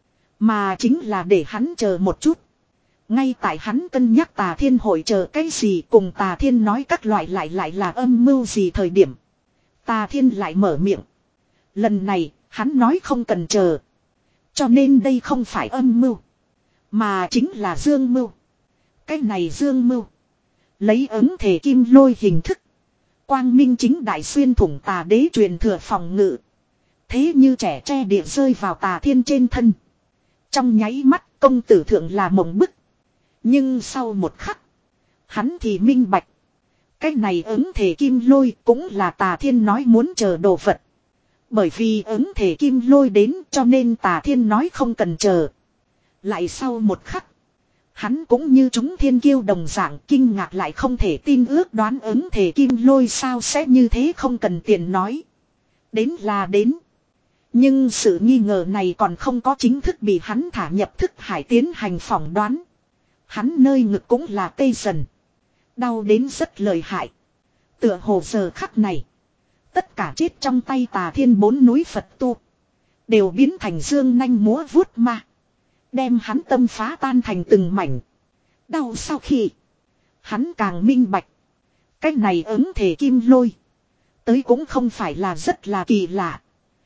Mà chính là để hắn chờ một chút. Ngay tại hắn cân nhắc tà thiên hội chờ cái gì cùng tà thiên nói các loại lại lại là âm mưu gì thời điểm. Tà thiên lại mở miệng. Lần này hắn nói không cần chờ. Cho nên đây không phải âm mưu. Mà chính là dương mưu. Cái này dương mưu. Lấy ứng thể kim lôi hình thức. Quang minh chính đại xuyên thủng tà đế truyền thừa phòng ngự. Thế như trẻ tre địa rơi vào tà thiên trên thân. Trong nháy mắt công tử thượng là mộng bức. Nhưng sau một khắc. Hắn thì minh bạch. Cái này ứng thể kim lôi cũng là tà thiên nói muốn chờ đồ vật. Bởi vì ứng thể kim lôi đến cho nên tà thiên nói không cần chờ. Lại sau một khắc. Hắn cũng như chúng thiên kiêu đồng dạng kinh ngạc lại không thể tin ước đoán ứng thể kim lôi sao sẽ như thế không cần tiền nói. Đến là đến. Nhưng sự nghi ngờ này còn không có chính thức bị hắn thả nhập thức hải tiến hành phỏng đoán. Hắn nơi ngực cũng là tê dần. Đau đến rất lợi hại. Tựa hồ giờ khắc này. Tất cả chết trong tay tà thiên bốn núi Phật tu. đều biến thành dương nanh múa vuốt ma. Đem hắn tâm phá tan thành từng mảnh. Đau sau khi. Hắn càng minh bạch. Cái này ứng thể kim lôi. Tới cũng không phải là rất là kỳ lạ.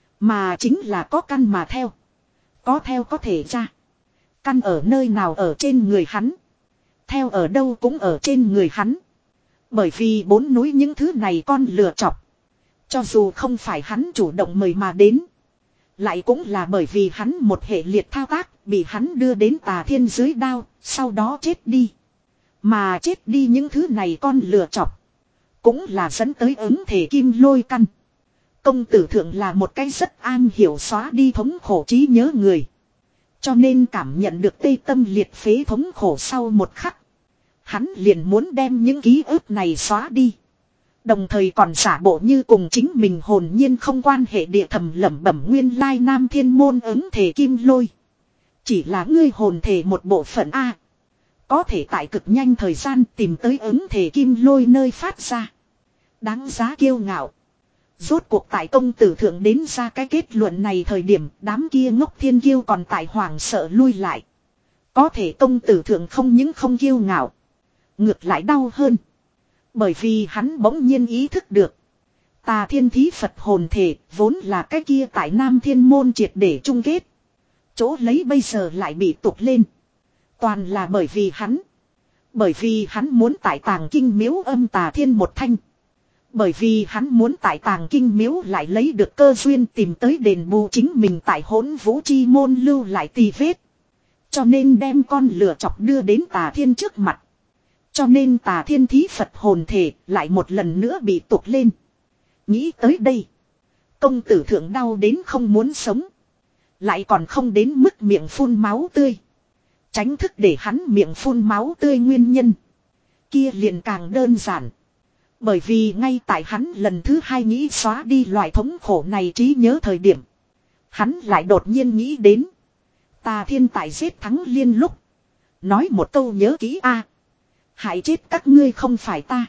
Mà chính là có căn mà theo. Có theo có thể ra. Căn ở nơi nào ở trên người hắn. Theo ở đâu cũng ở trên người hắn. Bởi vì bốn núi những thứ này con lừa chọc. Cho dù không phải hắn chủ động mời mà đến. Lại cũng là bởi vì hắn một hệ liệt thao tác. Bị hắn đưa đến tà thiên dưới đao. Sau đó chết đi. Mà chết đi những thứ này con lừa chọc. Cũng là dẫn tới ứng thể kim lôi căn. Công tử thượng là một cái rất an hiểu xóa đi thống khổ trí nhớ người. Cho nên cảm nhận được tê tâm liệt phế thống khổ sau một khắc. Hắn liền muốn đem những ký ức này xóa đi. Đồng thời còn giả bộ như cùng chính mình hồn nhiên không quan hệ địa thầm lẩm bẩm nguyên lai nam thiên môn ứng thể kim lôi. Chỉ là ngươi hồn thể một bộ phận A. Có thể tại cực nhanh thời gian tìm tới ứng thể kim lôi nơi phát ra. Đáng giá kiêu ngạo. Rốt cuộc tại công tử thượng đến ra cái kết luận này thời điểm đám kia ngốc thiên kiêu còn tại hoảng sợ lui lại. Có thể công tử thượng không những không kiêu ngạo. Ngược lại đau hơn. Bởi vì hắn bỗng nhiên ý thức được. Tà thiên thí Phật hồn thể vốn là cái kia tại Nam Thiên Môn triệt để chung kết. Chỗ lấy bây giờ lại bị tục lên. Toàn là bởi vì hắn. Bởi vì hắn muốn tại tàng kinh miếu âm tà thiên một thanh. Bởi vì hắn muốn tại tàng kinh miếu lại lấy được cơ duyên tìm tới đền bù chính mình tại hỗn vũ chi môn lưu lại tì vết. Cho nên đem con lửa chọc đưa đến tà thiên trước mặt. Cho nên tà thiên thí Phật hồn thể lại một lần nữa bị tục lên. Nghĩ tới đây. Công tử thượng đau đến không muốn sống. Lại còn không đến mức miệng phun máu tươi. Tránh thức để hắn miệng phun máu tươi nguyên nhân. Kia liền càng đơn giản. Bởi vì ngay tại hắn lần thứ hai nghĩ xóa đi loại thống khổ này trí nhớ thời điểm. Hắn lại đột nhiên nghĩ đến. Tà thiên tại giết thắng liên lúc. Nói một câu nhớ kỹ a, hại chết các ngươi không phải ta.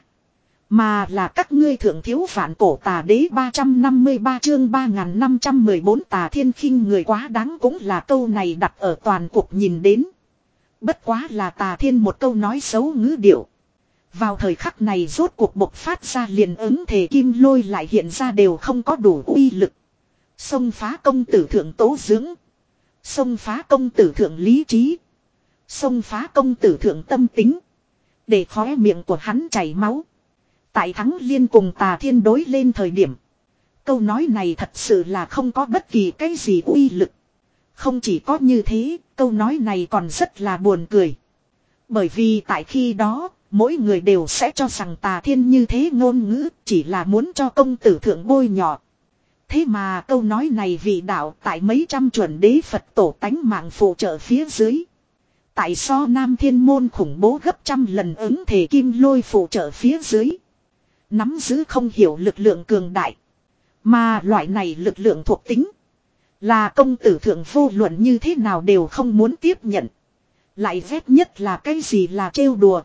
Mà là các ngươi thượng thiếu vạn cổ tà đế ba trăm năm mươi ba chương ba nghìn năm trăm mười bốn tà thiên khinh người quá đáng cũng là câu này đặt ở toàn cục nhìn đến. Bất quá là tà thiên một câu nói xấu ngữ điệu. Vào thời khắc này rốt cuộc bộc phát ra liền ứng thể kim lôi lại hiện ra đều không có đủ uy lực. Xông phá công tử thượng tố dưỡng. Xông phá công tử thượng lý trí. Xông phá công tử thượng tâm tính. Để khóe miệng của hắn chảy máu. Tại thắng liên cùng tà thiên đối lên thời điểm. Câu nói này thật sự là không có bất kỳ cái gì uy lực. Không chỉ có như thế, câu nói này còn rất là buồn cười. Bởi vì tại khi đó, mỗi người đều sẽ cho rằng tà thiên như thế ngôn ngữ chỉ là muốn cho công tử thượng bôi nhọ. Thế mà câu nói này vị đạo tại mấy trăm chuẩn đế Phật tổ tánh mạng phụ trợ phía dưới. Tại so Nam Thiên Môn khủng bố gấp trăm lần ứng thể kim lôi phụ trợ phía dưới. Nắm giữ không hiểu lực lượng cường đại. Mà loại này lực lượng thuộc tính. Là công tử thượng vô luận như thế nào đều không muốn tiếp nhận. Lại ghét nhất là cái gì là trêu đùa.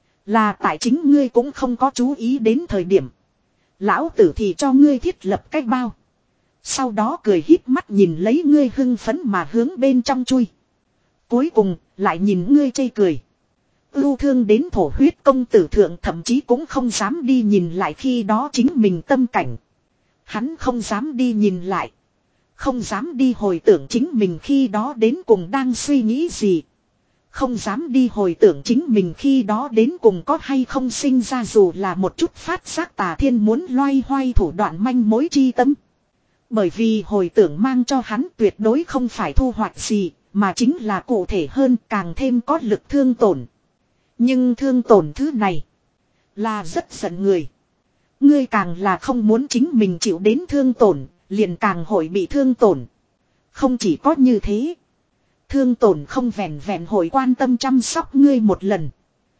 Là tại chính ngươi cũng không có chú ý đến thời điểm. Lão tử thì cho ngươi thiết lập cách bao. Sau đó cười híp mắt nhìn lấy ngươi hưng phấn mà hướng bên trong chui. Cuối cùng lại nhìn ngươi chây cười. Ưu thương đến thổ huyết công tử thượng thậm chí cũng không dám đi nhìn lại khi đó chính mình tâm cảnh. Hắn không dám đi nhìn lại. Không dám đi hồi tưởng chính mình khi đó đến cùng đang suy nghĩ gì. Không dám đi hồi tưởng chính mình khi đó đến cùng có hay không sinh ra dù là một chút phát giác tà thiên muốn loay hoay thủ đoạn manh mối chi tâm. Bởi vì hồi tưởng mang cho hắn tuyệt đối không phải thu hoạch gì, mà chính là cụ thể hơn càng thêm có lực thương tổn. Nhưng thương tổn thứ này là rất giận người. Ngươi càng là không muốn chính mình chịu đến thương tổn, liền càng hội bị thương tổn. Không chỉ có như thế. Thương tổn không vẹn vẹn hội quan tâm chăm sóc ngươi một lần.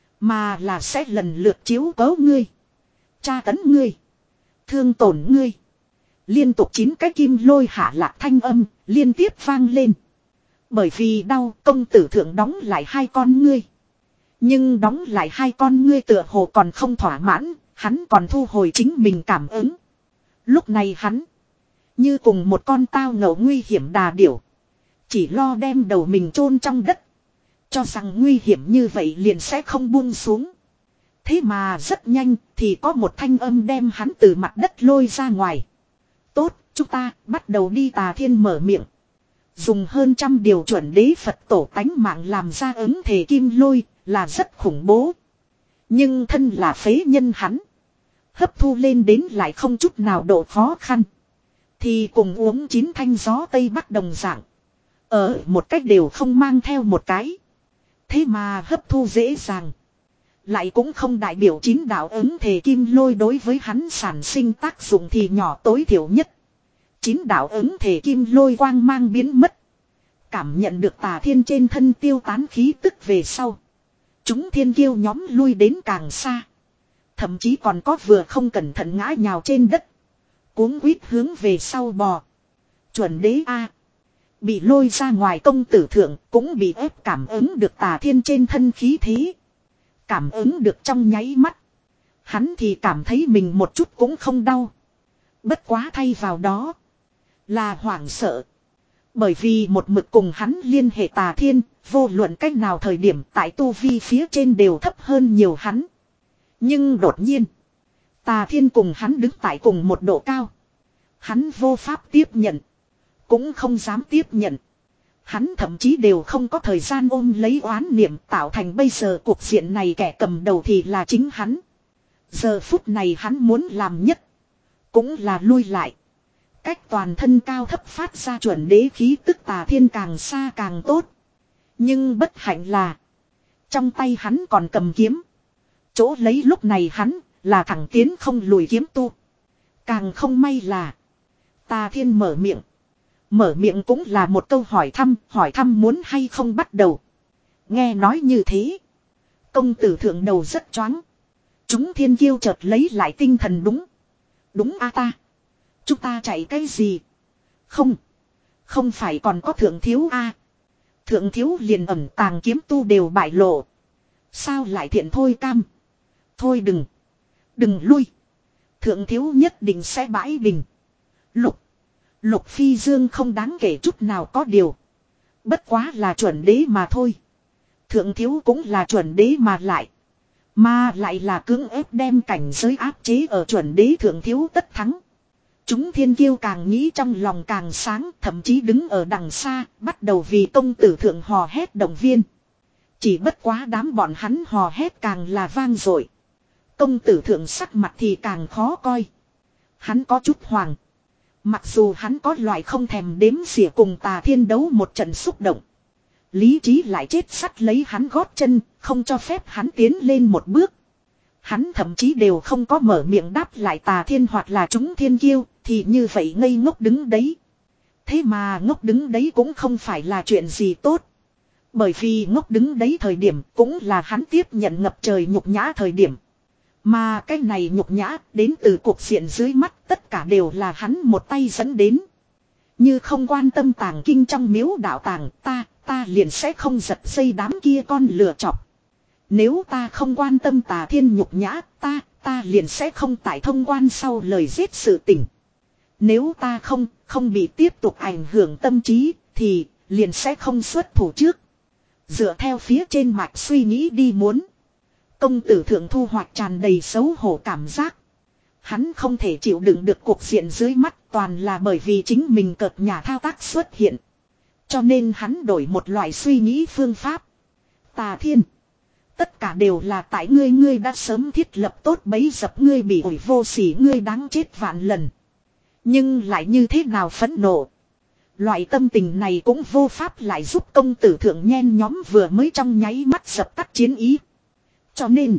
Mà là sẽ lần lượt chiếu cố ngươi. Tra tấn ngươi. Thương tổn ngươi. Liên tục chín cái kim lôi hạ lạc thanh âm, liên tiếp vang lên. Bởi vì đau công tử thượng đóng lại hai con ngươi. Nhưng đóng lại hai con ngươi tựa hồ còn không thỏa mãn, hắn còn thu hồi chính mình cảm ứng. Lúc này hắn Như cùng một con tao ngầu nguy hiểm đà điểu. Chỉ lo đem đầu mình chôn trong đất. Cho rằng nguy hiểm như vậy liền sẽ không buông xuống. Thế mà rất nhanh thì có một thanh âm đem hắn từ mặt đất lôi ra ngoài. Tốt, chúng ta bắt đầu đi. Tà Thiên mở miệng. Dùng hơn trăm điều chuẩn đế Phật tổ tánh mạng làm ra ứng thể kim lôi là rất khủng bố. Nhưng thân là phế nhân hắn. Hấp thu lên đến lại không chút nào độ khó khăn. Thì cùng uống chín thanh gió Tây Bắc đồng dạng. Ở một cách đều không mang theo một cái. Thế mà hấp thu dễ dàng. Lại cũng không đại biểu chín đạo ứng thể kim lôi đối với hắn sản sinh tác dụng thì nhỏ tối thiểu nhất. Chín đạo ứng thể kim lôi quang mang biến mất. Cảm nhận được Tà Thiên trên thân tiêu tán khí tức về sau. Chúng thiên kiêu nhóm lui đến càng xa. Thậm chí còn có vừa không cẩn thận ngã nhào trên đất. Cuống quýt hướng về sau bò. Chuẩn đế A. Bị lôi ra ngoài công tử thượng cũng bị ép cảm ứng được Tà Thiên trên thân khí thế. Cảm ứng được trong nháy mắt. Hắn thì cảm thấy mình một chút cũng không đau. Bất quá thay vào đó. Là hoảng sợ. Bởi vì một mực cùng hắn liên hệ Tà Thiên. Vô luận cách nào thời điểm tại tu vi phía trên đều thấp hơn nhiều hắn. Nhưng đột nhiên. Tà Thiên cùng hắn đứng tại cùng một độ cao. Hắn vô pháp tiếp nhận. Cũng không dám tiếp nhận. Hắn thậm chí đều không có thời gian ôm lấy oán niệm tạo thành bây giờ cuộc diện này kẻ cầm đầu thì là chính hắn. Giờ phút này hắn muốn làm nhất. Cũng là lui lại. Cách toàn thân cao thấp phát ra chuẩn đế khí tức Tà Thiên càng xa càng tốt. Nhưng bất hạnh là. Trong tay hắn còn cầm kiếm. Chỗ lấy lúc này hắn là thẳng tiến không lùi kiếm tu. Càng không may là. Tà Thiên mở miệng. Mở miệng cũng là một câu hỏi thăm. Hỏi thăm muốn hay không bắt đầu. Nghe nói như thế. Công tử thượng đầu rất choáng. Chúng thiên kiêu chợt lấy lại tinh thần đúng. Đúng a ta. Chúng ta chạy cái gì? Không. Không phải còn có thượng thiếu a. Thượng thiếu liền ẩn tàng kiếm tu đều bại lộ. Sao lại thiện thôi cam. Thôi đừng. Đừng lui. Thượng thiếu nhất định sẽ bãi bình. Lục. Lục phi dương không đáng kể chút nào có điều. Bất quá là chuẩn đế mà thôi. Thượng thiếu cũng là chuẩn đế mà lại. Mà lại là cưỡng ép đem cảnh giới áp chế ở chuẩn đế thượng thiếu tất thắng. Chúng thiên kiêu càng nghĩ trong lòng càng sáng, thậm chí đứng ở đằng xa, bắt đầu vì công tử thượng hò hét động viên. Chỉ bất quá đám bọn hắn hò hét càng là vang dội. Công tử thượng sắc mặt thì càng khó coi. Hắn có chút hoàng. Mặc dù hắn có loại không thèm đếm xỉa cùng Tà Thiên đấu một trận xúc động. Lý trí lại chết sắt lấy hắn gót chân, không cho phép hắn tiến lên một bước. Hắn thậm chí đều không có mở miệng đáp lại Tà Thiên hoặc là chúng thiên kiêu, thì như vậy ngây ngốc đứng đấy. Thế mà ngốc đứng đấy cũng không phải là chuyện gì tốt. Bởi vì ngốc đứng đấy thời điểm cũng là hắn tiếp nhận ngập trời nhục nhã thời điểm. Mà cái này nhục nhã đến từ cuộc diện dưới mắt tất cả đều là hắn một tay dẫn đến. Như không quan tâm tàng kinh trong miếu đạo tàng ta, ta liền sẽ không giật dây đám kia con lừa chọc. Nếu ta không quan tâm Tà Thiên nhục nhã ta, ta liền sẽ không tại thông quan sau lời giết sự tình. Nếu ta không, không bị tiếp tục ảnh hưởng tâm trí, thì liền sẽ không xuất thủ trước. Dựa theo phía trên mạch suy nghĩ đi muốn. Công tử thượng thu hoạch tràn đầy xấu hổ cảm giác. Hắn không thể chịu đựng được cuộc diện dưới mắt toàn là bởi vì chính mình cợt nhà thao tác xuất hiện. Cho nên hắn đổi một loại suy nghĩ phương pháp. Tà Thiên. Tất cả đều là tại ngươi ngươi đã sớm thiết lập tốt bấy dập ngươi bị ủi vô sỉ ngươi đáng chết vạn lần. Nhưng lại như thế nào phẫn nộ. Loại tâm tình này cũng vô pháp lại giúp công tử thượng nhen nhóm vừa mới trong nháy mắt dập tắt chiến ý. Cho nên,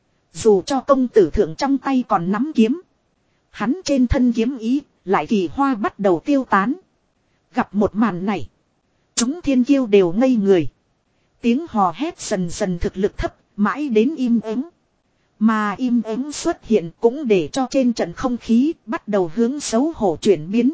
dù cho công tử thượng trong tay còn nắm kiếm, hắn trên thân kiếm ý lại kỳ hoa bắt đầu tiêu tán. Gặp một màn này, chúng thiên kiêu đều ngây người. Tiếng hò hét dần dần thực lực thấp, mãi đến im ắng. Mà im ắng xuất hiện cũng để cho trên trận không khí bắt đầu hướng xấu hổ chuyển biến.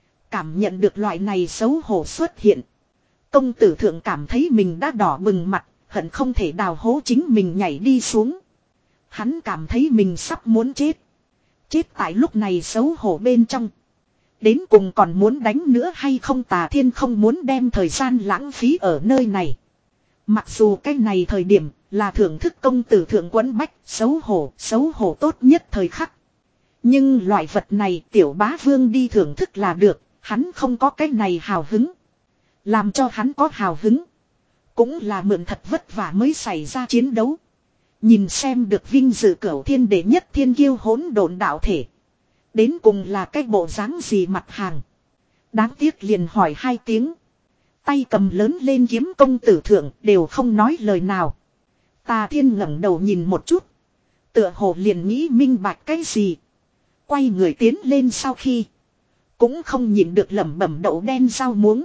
Cảm nhận được loại này xấu hổ xuất hiện. Công tử thượng cảm thấy mình đã đỏ bừng mặt, hận không thể đào hố chính mình nhảy đi xuống. Hắn cảm thấy mình sắp muốn chết. Chết tại lúc này xấu hổ bên trong. Đến cùng còn muốn đánh nữa hay không, Tà Thiên không muốn đem thời gian lãng phí ở nơi này. Mặc dù cái này thời điểm là thưởng thức công tử thượng quấn bách, xấu hổ, xấu hổ tốt nhất thời khắc. Nhưng loại vật này tiểu bá vương đi thưởng thức là được, hắn không có cái này hào hứng. Làm cho hắn có hào hứng. Cũng là mượn thật vất vả mới xảy ra chiến đấu. Nhìn xem được vinh dự cửu thiên đệ nhất thiên kiêu hỗn độn đạo thể. Đến cùng là cái bộ dáng gì mặt hàng. Đáng tiếc liền hỏi hai tiếng. Tay cầm lớn lên kiếm công tử thượng đều không nói lời nào. Tà Thiên ngẩng đầu nhìn một chút. Tựa hồ liền nghĩ minh bạch cái gì. Quay người tiến lên sau khi. Cũng không nhìn được lẩm bẩm đậu đen rau muống.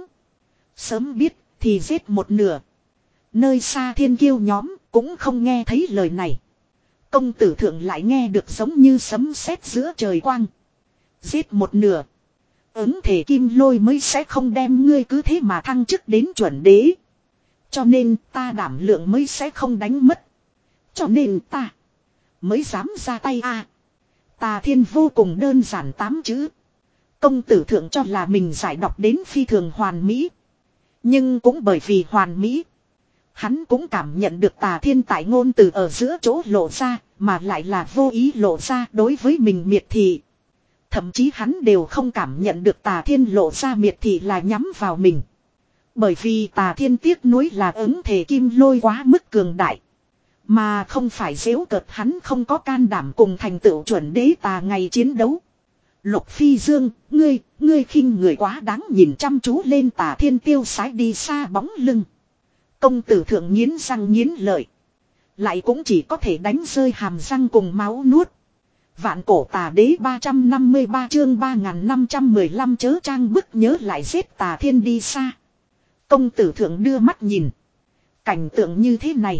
Sớm biết thì giết một nửa. Nơi xa thiên kiêu nhóm cũng không nghe thấy lời này. Công tử thượng lại nghe được giống như sấm sét giữa trời quang. Giết một nửa. Ứng thể kim lôi mới sẽ không đem ngươi cứ thế mà thăng chức đến chuẩn đế. Cho nên ta đảm lượng mới sẽ không đánh mất. Cho nên ta mới dám ra tay a. À, Tà Thiên vô cùng đơn giản tám chữ. Công tử thượng cho là mình giải đọc đến phi thường hoàn mỹ. Nhưng cũng bởi vì hoàn mỹ. Hắn cũng cảm nhận được Tà Thiên tại ngôn từ ở giữa chỗ lộ ra. Mà lại là vô ý lộ ra đối với mình miệt thị. Thậm chí hắn đều không cảm nhận được Tà Thiên lộ ra miệt thị là nhắm vào mình. Bởi vì Tà Thiên tiếc nuối là ứng thể kim lôi quá mức cường đại. Mà không phải giễu cợt hắn không có can đảm cùng thành tựu chuẩn đế tà ngày chiến đấu. Lục Phi Dương, ngươi, ngươi khinh người quá đáng, nhìn chăm chú lên Tà Thiên tiêu sái đi xa bóng lưng. Công tử thượng nghiến răng nghiến lợi. Lại cũng chỉ có thể đánh rơi hàm răng cùng máu nuốt. Vạn cổ tà đế ba trăm năm mươi ba chương ba nghìn năm trăm mười lăm chớ trang bức nhớ lại giết Tà Thiên đi xa. Công tử thượng đưa mắt nhìn. Cảnh tượng như thế này.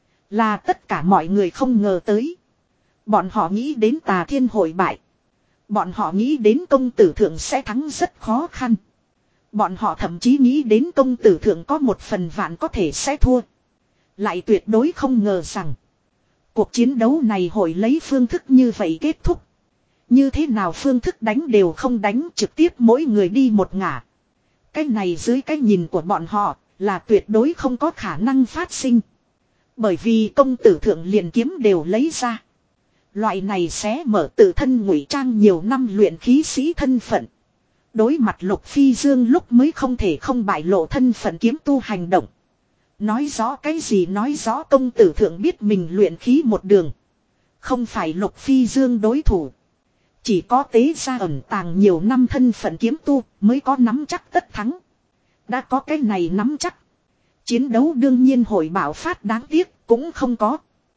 Là tất cả mọi người không ngờ tới. Bọn họ nghĩ đến Tà Thiên hội bại. Bọn họ nghĩ đến công tử thượng sẽ thắng rất khó khăn. Bọn họ thậm chí nghĩ đến công tử thượng có một phần vạn có thể sẽ thua. Lại tuyệt đối không ngờ rằng. Cuộc chiến đấu này hội lấy phương thức như vậy kết thúc. Như thế nào phương thức đánh đều không đánh, trực tiếp mỗi người đi một ngả. Cái này dưới cái nhìn của bọn họ là tuyệt đối không có khả năng phát sinh. Bởi vì công tử thượng liền kiếm đều lấy ra. Loại này sẽ mở tự thân ngụy trang nhiều năm luyện khí sĩ thân phận. Đối mặt Lục Phi Dương lúc mới không thể không bại lộ thân phận kiếm tu hành động. Nói rõ cái gì, nói rõ công tử thượng biết mình luyện khí một đường. Không phải Lục Phi Dương đối thủ. Chỉ có tế ra ẩn tàng nhiều năm thân phận kiếm tu mới có nắm chắc tất thắng. Đã có cái này nắm chắc. Chiến đấu đương nhiên hội bạo phát, đáng tiếc cũng không có.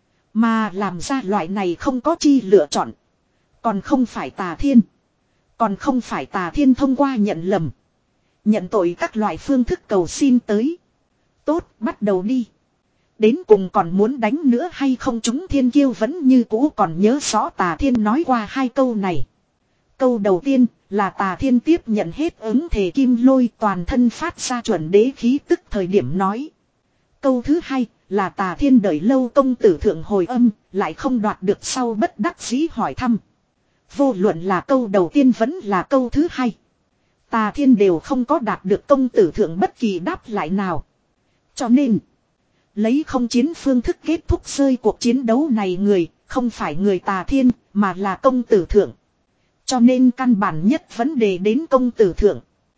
Mà làm ra loại này không có chi lựa chọn. Còn không phải Tà Thiên. Còn không phải Tà Thiên thông qua nhận lầm. Nhận tội các loại phương thức cầu xin tới. Tốt, bắt đầu đi. Đến cùng còn muốn đánh nữa hay không, chúng thiên kiêu vẫn như cũ còn nhớ rõ Tà Thiên nói qua hai câu này. Câu đầu tiên là Tà Thiên tiếp nhận hết ứng thể kim lôi toàn thân phát ra chuẩn đế khí tức thời điểm nói. Câu thứ hai là Tà Thiên đợi lâu công tử thượng hồi âm, lại không đoạt được sau bất đắc dĩ hỏi thăm. Vô luận là câu đầu tiên vẫn là câu thứ hai. Tà Thiên đều không có đạt được công tử thượng bất kỳ đáp lại nào. Cho nên, lấy không chiến phương thức kết thúc rơi cuộc chiến đấu này người, không phải người Tà Thiên, mà là công tử thượng. Cho nên căn bản nhất vấn đề đến công tử thượng.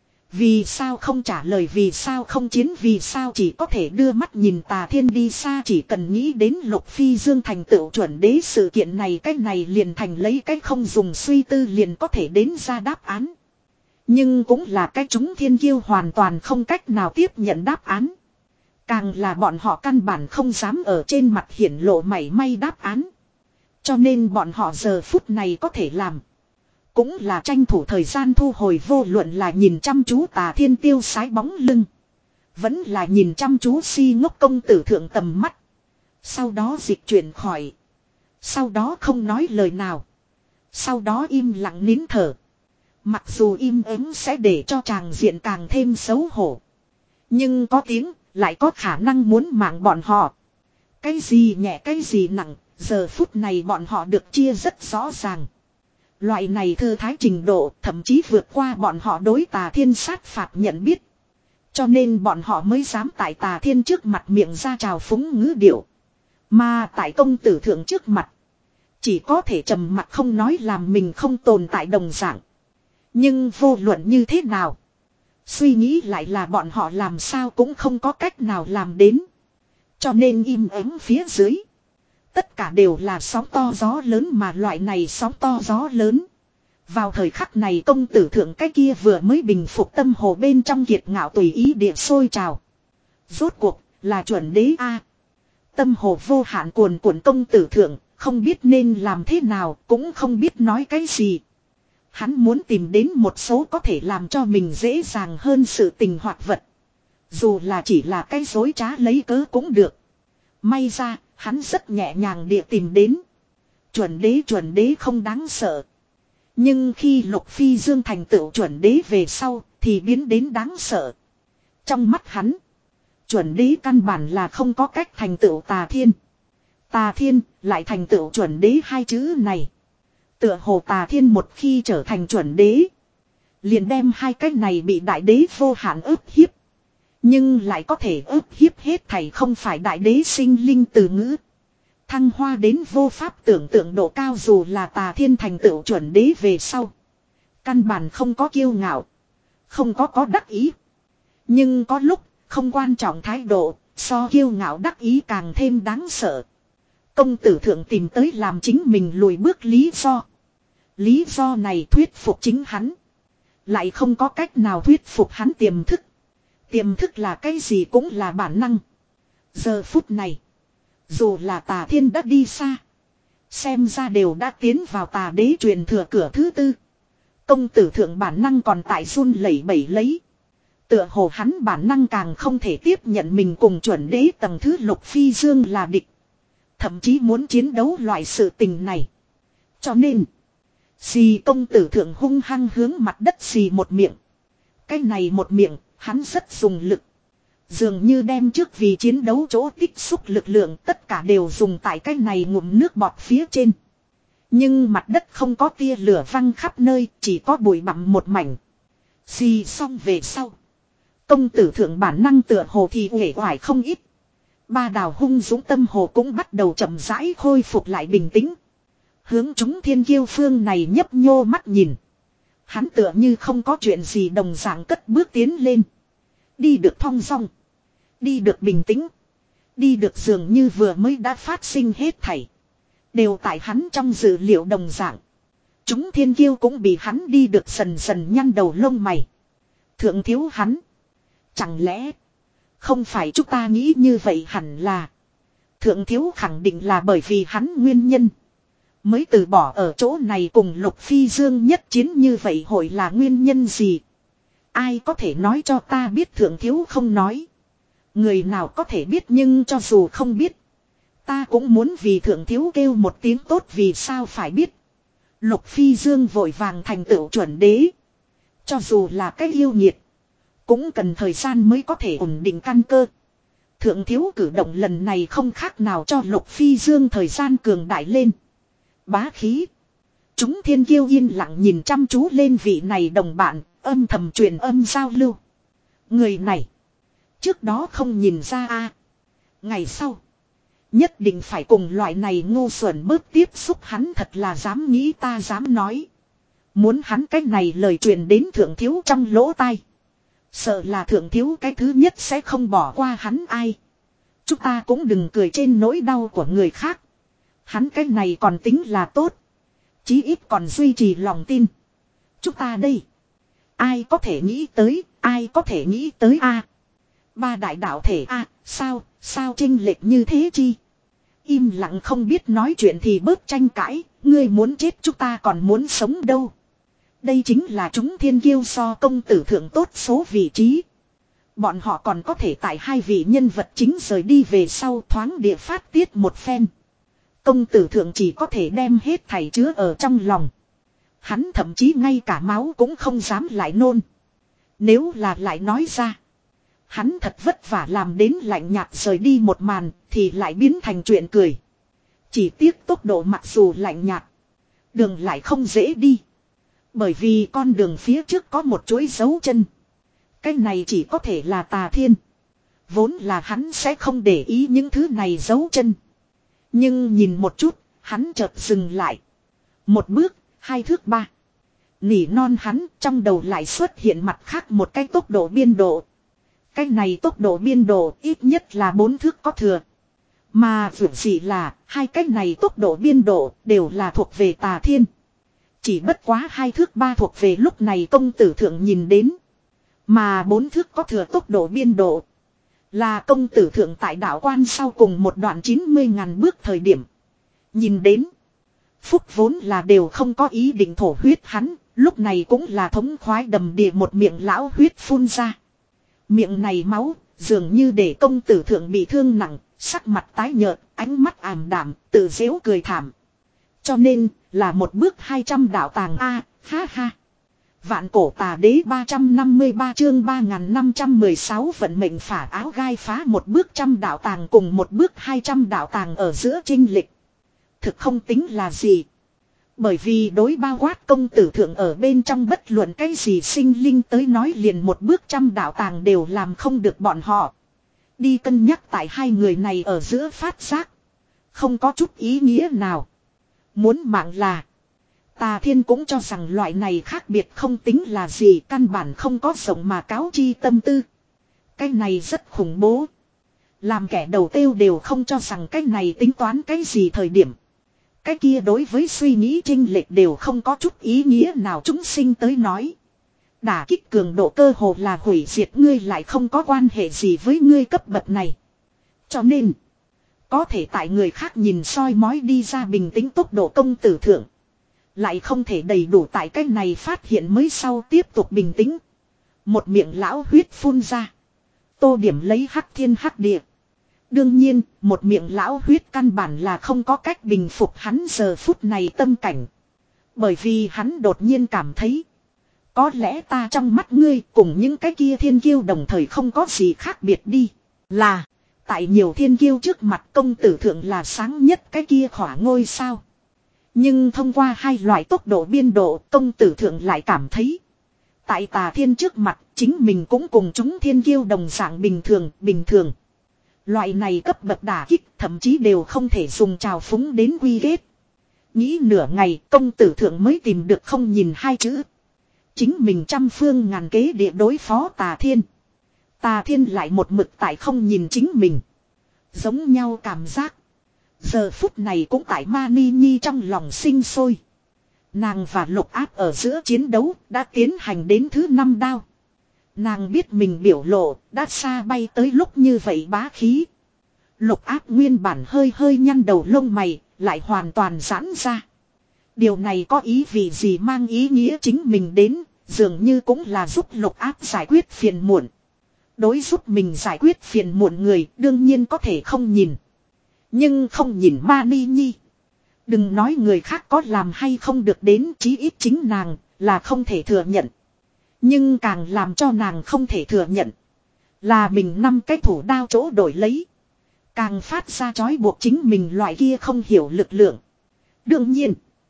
Vì sao không trả lời, vì sao không chiến, vì sao chỉ có thể đưa mắt nhìn Tà Thiên đi xa, chỉ cần nghĩ đến Lục Phi Dương thành tựu chuẩn đế sự kiện này, cái này liền thành lấy cái không dùng suy tư liền có thể đến ra đáp án. Nhưng cũng là cái chúng thiên kiêu hoàn toàn không cách nào tiếp nhận đáp án. Càng là bọn họ căn bản không dám ở trên mặt hiển lộ mảy may đáp án. Cho nên bọn họ giờ phút này có thể làm. Cũng là tranh thủ thời gian thu hồi, vô luận là nhìn chăm chú Tà Thiên tiêu sái bóng lưng. Vẫn là nhìn chăm chú si ngốc công tử thượng tầm mắt. Sau đó dịch chuyển khỏi. Sau đó không nói lời nào. Sau đó im lặng nín thở. Mặc dù im ắng sẽ để cho chàng diện càng thêm xấu hổ. Nhưng có tiếng lại có khả năng muốn mạng bọn họ. Cái gì nhẹ cái gì nặng, giờ phút này bọn họ được chia rất rõ ràng. Loại này thư thái trình độ thậm chí vượt qua bọn họ đối Tà Thiên sát phạt nhận biết. Cho nên bọn họ mới dám tại Tà Thiên trước mặt miệng ra trào phúng ngữ điệu. Mà tại công tử thượng trước mặt, chỉ có thể trầm mặt không nói làm mình không tồn tại đồng dạng. Nhưng vô luận như thế nào, suy nghĩ lại là bọn họ làm sao cũng không có cách nào làm đến. Cho nên im ắng phía dưới, tất cả đều là sóng to gió lớn, mà loại này sóng to gió lớn. Vào thời khắc này công tử thượng cái kia vừa mới bình phục tâm hồ bên trong kiệt ngạo tùy ý địa sôi trào. Rốt cuộc là chuẩn đế A. Tâm hồ vô hạn cuồn cuộn công tử thượng, không biết nên làm thế nào, cũng không biết nói cái gì. Hắn muốn tìm đến một số có thể làm cho mình dễ dàng hơn sự tình hoạt vật. Dù là chỉ là cái dối trá lấy cớ cũng được. May ra, hắn rất nhẹ nhàng địa tìm đến. Chuẩn đế chuẩn đế không đáng sợ. Nhưng khi Lục Phi Dương thành tựu chuẩn đế về sau, thì biến đến đáng sợ. Trong mắt hắn, chuẩn đế căn bản là không có cách thành tựu Tà Thiên. Tà Thiên lại thành tựu chuẩn đế hai chữ này. Tựa hồ Tà Thiên một khi trở thành chuẩn đế, liền đem hai cái này bị đại đế vô hạn ức hiếp. Nhưng lại có thể ức hiếp hết thảy không phải đại đế sinh linh từ ngữ. Thăng hoa đến vô pháp tưởng tượng độ cao, dù là Tà Thiên thành tựu chuẩn đế về sau. Căn bản không có kiêu ngạo, không có có đắc ý. Nhưng có lúc, không quan trọng thái độ, so kiêu ngạo đắc ý càng thêm đáng sợ. Công tử thượng tìm tới làm chính mình lùi bước lý do. Lý do này thuyết phục chính hắn, lại không có cách nào thuyết phục hắn tiềm thức. Tiềm thức là cái gì cũng là bản năng. Giờ phút này, dù là Tà Thiên đã đi xa, xem ra đều đã tiến vào Tà Đế truyền thừa cửa thứ tư. Công tử thượng bản năng còn tại run lẩy bẩy lấy. Tựa hồ hắn bản năng càng không thể tiếp nhận mình cùng chuẩn đế tầng thứ Lục Phi Dương là địch. Thậm chí muốn chiến đấu loại sự tình này. Cho nên, xì công tử thượng hung hăng hướng mặt đất xì một miệng. Cái này một miệng, hắn rất dùng lực. Dường như đem trước vì chiến đấu chỗ tích xúc lực lượng tất cả đều dùng tại cái này ngụm nước bọt phía trên. Nhưng mặt đất không có tia lửa văng khắp nơi, chỉ có bụi bặm một mảnh. Xì xong về sau, công tử thượng bản năng tựa hồ thì uể oải không ít. Ba đào hung dũng tâm hồ cũng bắt đầu chậm rãi khôi phục lại bình tĩnh. Hướng chúng thiên kiêu phương này nhấp nhô mắt nhìn. Hắn tựa như không có chuyện gì đồng dạng cất bước tiến lên. Đi được thong dong, đi được bình tĩnh, đi được dường như vừa mới đã phát sinh hết thảy. Đều tại hắn trong dự liệu đồng dạng. Chúng thiên kiêu cũng bị hắn đi được dần dần nhăn đầu lông mày. Thượng thiếu hắn, chẳng lẽ không phải chúng ta nghĩ như vậy hẳn là. Thượng thiếu khẳng định là bởi vì hắn nguyên nhân mới từ bỏ ở chỗ này cùng Lục Phi Dương nhất chiến, như vậy hội là nguyên nhân gì? Ai có thể nói cho ta biết? Thượng thiếu không nói. Người nào có thể biết, nhưng cho dù không biết, ta cũng muốn vì thượng thiếu kêu một tiếng tốt. Vì sao phải biết? Lục Phi Dương vội vàng thành tựu chuẩn đế. Cho dù là cái yêu nhiệt, cũng cần thời gian mới có thể ổn định căn cơ. Thượng thiếu cử động lần này không khác nào cho Lục Phi Dương thời gian cường đại lên. Bá khí. Chúng thiên kiêu yên lặng nhìn chăm chú lên vị này đồng bạn, âm thầm truyền âm giao lưu. Người này, trước đó không nhìn ra a, ngày sau nhất định phải cùng loại này ngu xuẩn bớt tiếp xúc. Hắn thật là dám nghĩ ta dám nói. Muốn hắn cái này lời truyền đến thượng thiếu trong lỗ tai, sợ là thượng thiếu cái thứ nhất sẽ không bỏ qua hắn. Ai? Chúng ta cũng đừng cười trên nỗi đau của người khác. Hắn cái này còn tính là tốt, chí ít còn duy trì lòng tin. Chúng ta đây, ai có thể nghĩ tới, ai có thể nghĩ tới a? Ba đại đạo thể a, sao, sao chênh lệch như thế chi? Im lặng không biết nói chuyện thì bớt tranh cãi, ngươi muốn chết chúng ta còn muốn sống đâu. Đây chính là chúng thiên kiêu so công tử thượng tốt số vị trí. Bọn họ còn có thể tại hai vị nhân vật chính rời đi về sau thoáng địa phát tiết một phen. Công tử thượng chỉ có thể đem hết thảy chứa ở trong lòng. Hắn thậm chí ngay cả máu cũng không dám lại nôn. Nếu là lại nói ra, hắn thật vất vả làm đến lạnh nhạt rời đi một màn thì lại biến thành chuyện cười. Chỉ tiếc tốc độ mặc dù lạnh nhạt, Đường lại không dễ đi. Bởi vì con đường phía trước có một chuỗi dấu chân. Cái này chỉ có thể là Tà Thiên. Vốn là hắn sẽ không để ý những thứ này dấu chân. Nhưng nhìn một chút, hắn chợt dừng lại. Một bước, hai thước ba. Nỉ non hắn trong đầu lại xuất hiện mặt khác một cái tốc độ biên độ. Cái này tốc độ biên độ ít nhất là bốn thước có thừa. Mà vượt gì là hai cái này tốc độ biên độ đều là thuộc về Tà Thiên. Chỉ bất quá hai thước ba thuộc về lúc này công tử thượng nhìn đến. Mà bốn thước có thừa tốc độ biên độ. Là công tử thượng tại đạo quan sau cùng một đoạn chín mươi ngàn bước thời điểm. Nhìn đến. Phúc vốn là đều không có ý định thổ huyết hắn. Lúc này cũng là thống khoái đầm đìa một miệng lão huyết phun ra. Miệng này máu dường như để công tử thượng bị thương nặng. Sắc mặt tái nhợt, ánh mắt ảm đạm, tự dễu cười thảm. Cho nên là một bước hai trăm đạo tàng A, ha ha. Vạn cổ tà đế ba trăm năm mươi ba chương ba nghìn năm trăm mười sáu vận mệnh phả áo gai phá một bước trăm đạo tàng cùng một bước hai trăm đạo tàng ở giữa chênh lịch. Thực không tính là gì. Bởi vì đối bao quát công tử thượng ở bên trong bất luận cái gì sinh linh tới nói liền một bước trăm đạo tàng đều làm không được bọn họ. Đi cân nhắc tại hai người này ở giữa phát giác. Không có chút ý nghĩa nào. Muốn mạng là. Tà Thiên cũng cho rằng loại này khác biệt không tính là gì, căn bản không có rộng mà cáo chi tâm tư. Cái này rất khủng bố. Làm kẻ đầu tiêu đều không cho rằng cái này tính toán cái gì thời điểm. Cái kia đối với suy nghĩ chênh lệch đều không có chút ý nghĩa nào chúng sinh tới nói. Đả kích cường độ cơ hồ là hủy diệt ngươi lại không có quan hệ gì với ngươi cấp bậc này. Cho nên, có thể tại người khác nhìn soi mói đi ra bình tĩnh tốc độ công tử thượng. Lại không thể đầy đủ tại cái này phát hiện mới sau tiếp tục bình tĩnh. Một miệng lão huyết phun ra. Tô điểm lấy hắc thiên hắc địa. Đương nhiên, một miệng lão huyết căn bản là không có cách bình phục hắn giờ phút này tâm cảnh. Bởi vì hắn đột nhiên cảm thấy. Có lẽ ta trong mắt ngươi cùng những cái kia thiên kiêu đồng thời không có gì khác biệt đi. Là, tại nhiều thiên kiêu trước mặt công tử thượng là sáng nhất cái kia khỏa ngôi sao. Nhưng thông qua hai loại tốc độ biên độ công tử thượng lại cảm thấy. Tại Tà Thiên trước mặt chính mình cũng cùng chúng thiên kiêu đồng dạng bình thường, bình thường. Loại này cấp bậc đả kích thậm chí đều không thể dùng trào phúng đến quy kết. Nghĩ nửa ngày công tử thượng mới tìm được không nhìn hai chữ. Chính mình trăm phương ngàn kế địa đối phó Tà Thiên. Tà Thiên lại một mực tại không nhìn chính mình. Giống nhau cảm giác. Giờ phút này cũng tại Mani Nhi trong lòng sinh sôi. Nàng và Lục Áp ở giữa chiến đấu đã tiến hành đến thứ năm đao. Nàng biết mình biểu lộ đã xa bay tới lúc như vậy bá khí. Lục Áp nguyên bản hơi hơi nhăn đầu lông mày lại hoàn toàn giãn ra. Điều này có ý vị gì mang ý nghĩa chính mình đến, dường như cũng là giúp Lục Áp giải quyết phiền muộn. Đối giúp mình giải quyết phiền muộn người đương nhiên có thể không nhìn. Nhưng không nhìn Mani Nhi. Đừng nói người khác có làm hay không được đến, chí ít chính nàng là không thể thừa nhận. Nhưng càng làm cho nàng không thể thừa nhận là mình năm cái thủ đao chỗ đổi lấy. Càng phát ra trói buộc chính mình loại kia không hiểu lực lượng. Đương nhiên,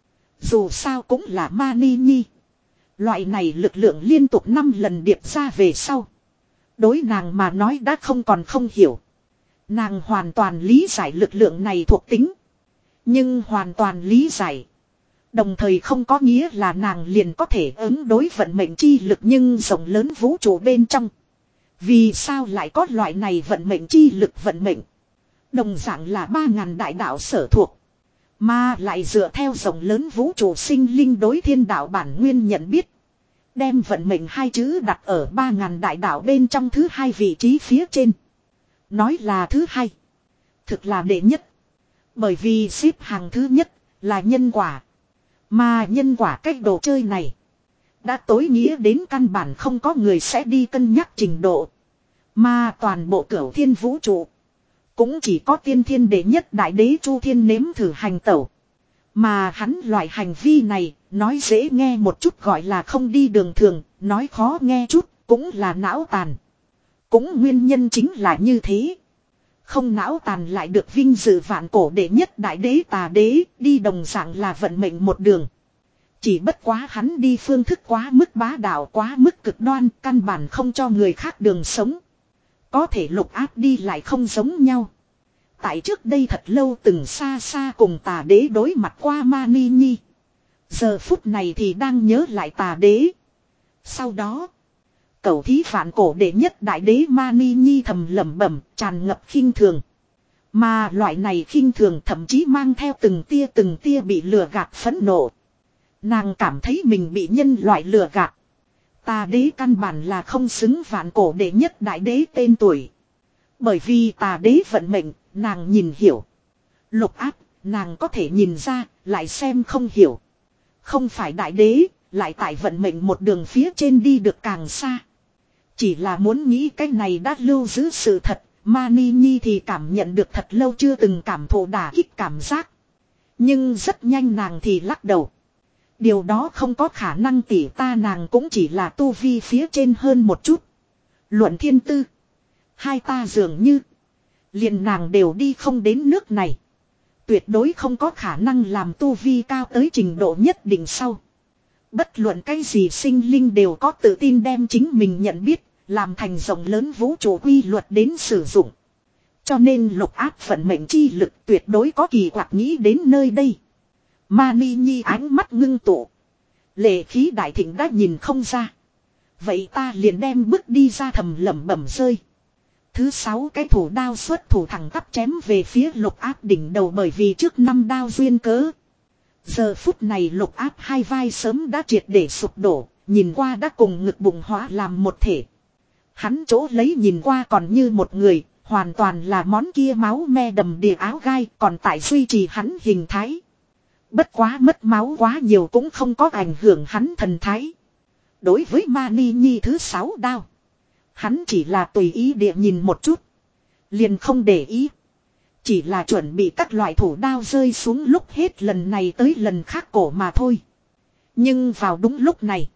dù sao cũng là Mani Nhi. Loại này lực lượng liên tục năm lần điệp ra về sau. Đối nàng mà nói đã không còn không hiểu. Nàng hoàn toàn lý giải lực lượng này thuộc tính. Nhưng hoàn toàn lý giải. Đồng thời không có nghĩa là nàng liền có thể ứng đối vận mệnh chi lực nhưng rộng lớn vũ trụ bên trong. Vì sao lại có loại này vận mệnh chi lực vận mệnh? Đồng dạng là ba ngàn đại đạo sở thuộc. Mà lại dựa theo rộng lớn vũ trụ sinh linh đối thiên đạo bản nguyên nhận biết. Đem vận mệnh hai chữ đặt ở ba ngàn đại đạo bên trong thứ hai vị trí phía trên. Nói là thứ hai. Thực là đệ nhất. Bởi vì xếp hàng thứ nhất là nhân quả. Mà nhân quả cách đồ chơi này. Đã tối nghĩa đến căn bản không có người sẽ đi cân nhắc trình độ. Mà toàn bộ cửu thiên vũ trụ. Cũng chỉ có tiên thiên đệ nhất đại đế Chu Thiên nếm thử hành tẩu. Mà hắn loại hành vi này, nói dễ nghe một chút gọi là không đi đường thường, nói khó nghe chút, cũng là não tàn. Cũng nguyên nhân chính là như thế. Không não tàn lại được vinh dự vạn cổ đệ nhất đại đế Tà đế, đi đồng dạng là vận mệnh một đường. Chỉ bất quá hắn đi phương thức quá mức bá đạo, quá mức cực đoan, căn bản không cho người khác đường sống. Có thể Lục Áp đi lại không giống nhau. Tại trước đây thật lâu từng xa xa cùng tà đế đối mặt qua Mani Nhi. Giờ phút này thì đang nhớ lại tà đế. Sau đó, cẩu thí phản cổ đệ nhất đại đế Mani Nhi thầm lẩm bẩm, tràn ngập khinh thường. Mà loại này khinh thường thậm chí mang theo từng tia từng tia bị lừa gạt phẫn nộ. Nàng cảm thấy mình bị nhân loại lừa gạt. Tà đế căn bản là không xứng vạn cổ đệ nhất đại đế tên tuổi. Bởi vì tà đế vận mệnh, nàng nhìn hiểu. Lục Áp, nàng có thể nhìn ra, lại xem không hiểu. Không phải đại đế, lại tại vận mệnh một đường phía trên đi được càng xa. Chỉ là muốn nghĩ cái này đã lưu giữ sự thật, Mani Nhi thì cảm nhận được thật lâu chưa từng cảm thụ đả kích cảm giác. Nhưng rất nhanh nàng thì lắc đầu. Điều đó không có khả năng, tỉ ta nàng cũng chỉ là tu vi phía trên hơn một chút. Luận thiên tư. Hai ta dường như. Liền nàng đều đi không đến nước này. Tuyệt đối không có khả năng làm tu vi cao tới trình độ nhất định sau. Bất luận cái gì sinh linh đều có tự tin đem chính mình nhận biết. Làm thành rộng lớn vũ trụ quy luật đến sử dụng. Cho nên Lục Áp vận mệnh chi lực tuyệt đối có kỳ quặc nghĩ đến nơi đây. Mani Nhi ánh mắt ngưng tụ. Lệ khí đại thịnh đã nhìn không ra. Vậy ta liền đem bước đi ra thầm lẩm bẩm rơi. Thứ sáu cái thủ đao xuất thủ thẳng tắp chém về phía Lục Áp đỉnh đầu, bởi vì trước năm đao duyên cớ. Giờ phút này Lục Áp hai vai sớm đã triệt để sụp đổ, nhìn qua đã cùng ngực bụng hóa làm một thể. Hắn chỗ lấy nhìn qua còn như một người, hoàn toàn là món kia máu me đầm đìa áo gai còn tại duy trì hắn hình thái. Bất quá mất máu quá nhiều cũng không có ảnh hưởng hắn thần thái. Đối với Mani Nhi thứ sáu đao, hắn chỉ là tùy ý địa nhìn một chút, liền không để ý. Chỉ là chuẩn bị các loại thủ đao rơi xuống lúc hết lần này tới lần khác cổ mà thôi. Nhưng vào đúng lúc này,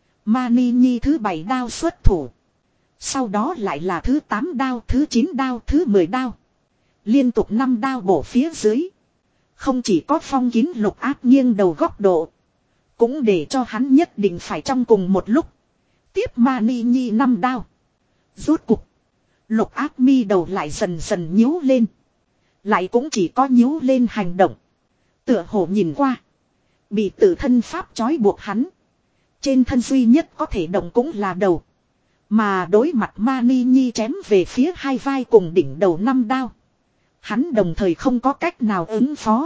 Mani Nhi thứ bảy đao xuất thủ. Sau đó lại là thứ tám đao, thứ chín đao, thứ mười đao. Liên tục năm đao bổ phía dưới. Không chỉ có phong kín Lục Áp nghiêng đầu góc độ, cũng để cho hắn nhất định phải trong cùng một lúc tiếp Mani Nhi năm đao. Rốt cục, Lục Áp mi đầu lại dần dần nhíu lên. Lại cũng chỉ có nhíu lên hành động. Tựa hồ nhìn qua, bị tự thân pháp trói buộc hắn. Trên thân duy nhất có thể động cũng là đầu. Mà đối mặt Mani Nhi chém về phía hai vai cùng đỉnh đầu năm đao, hắn đồng thời không có cách nào ứng phó.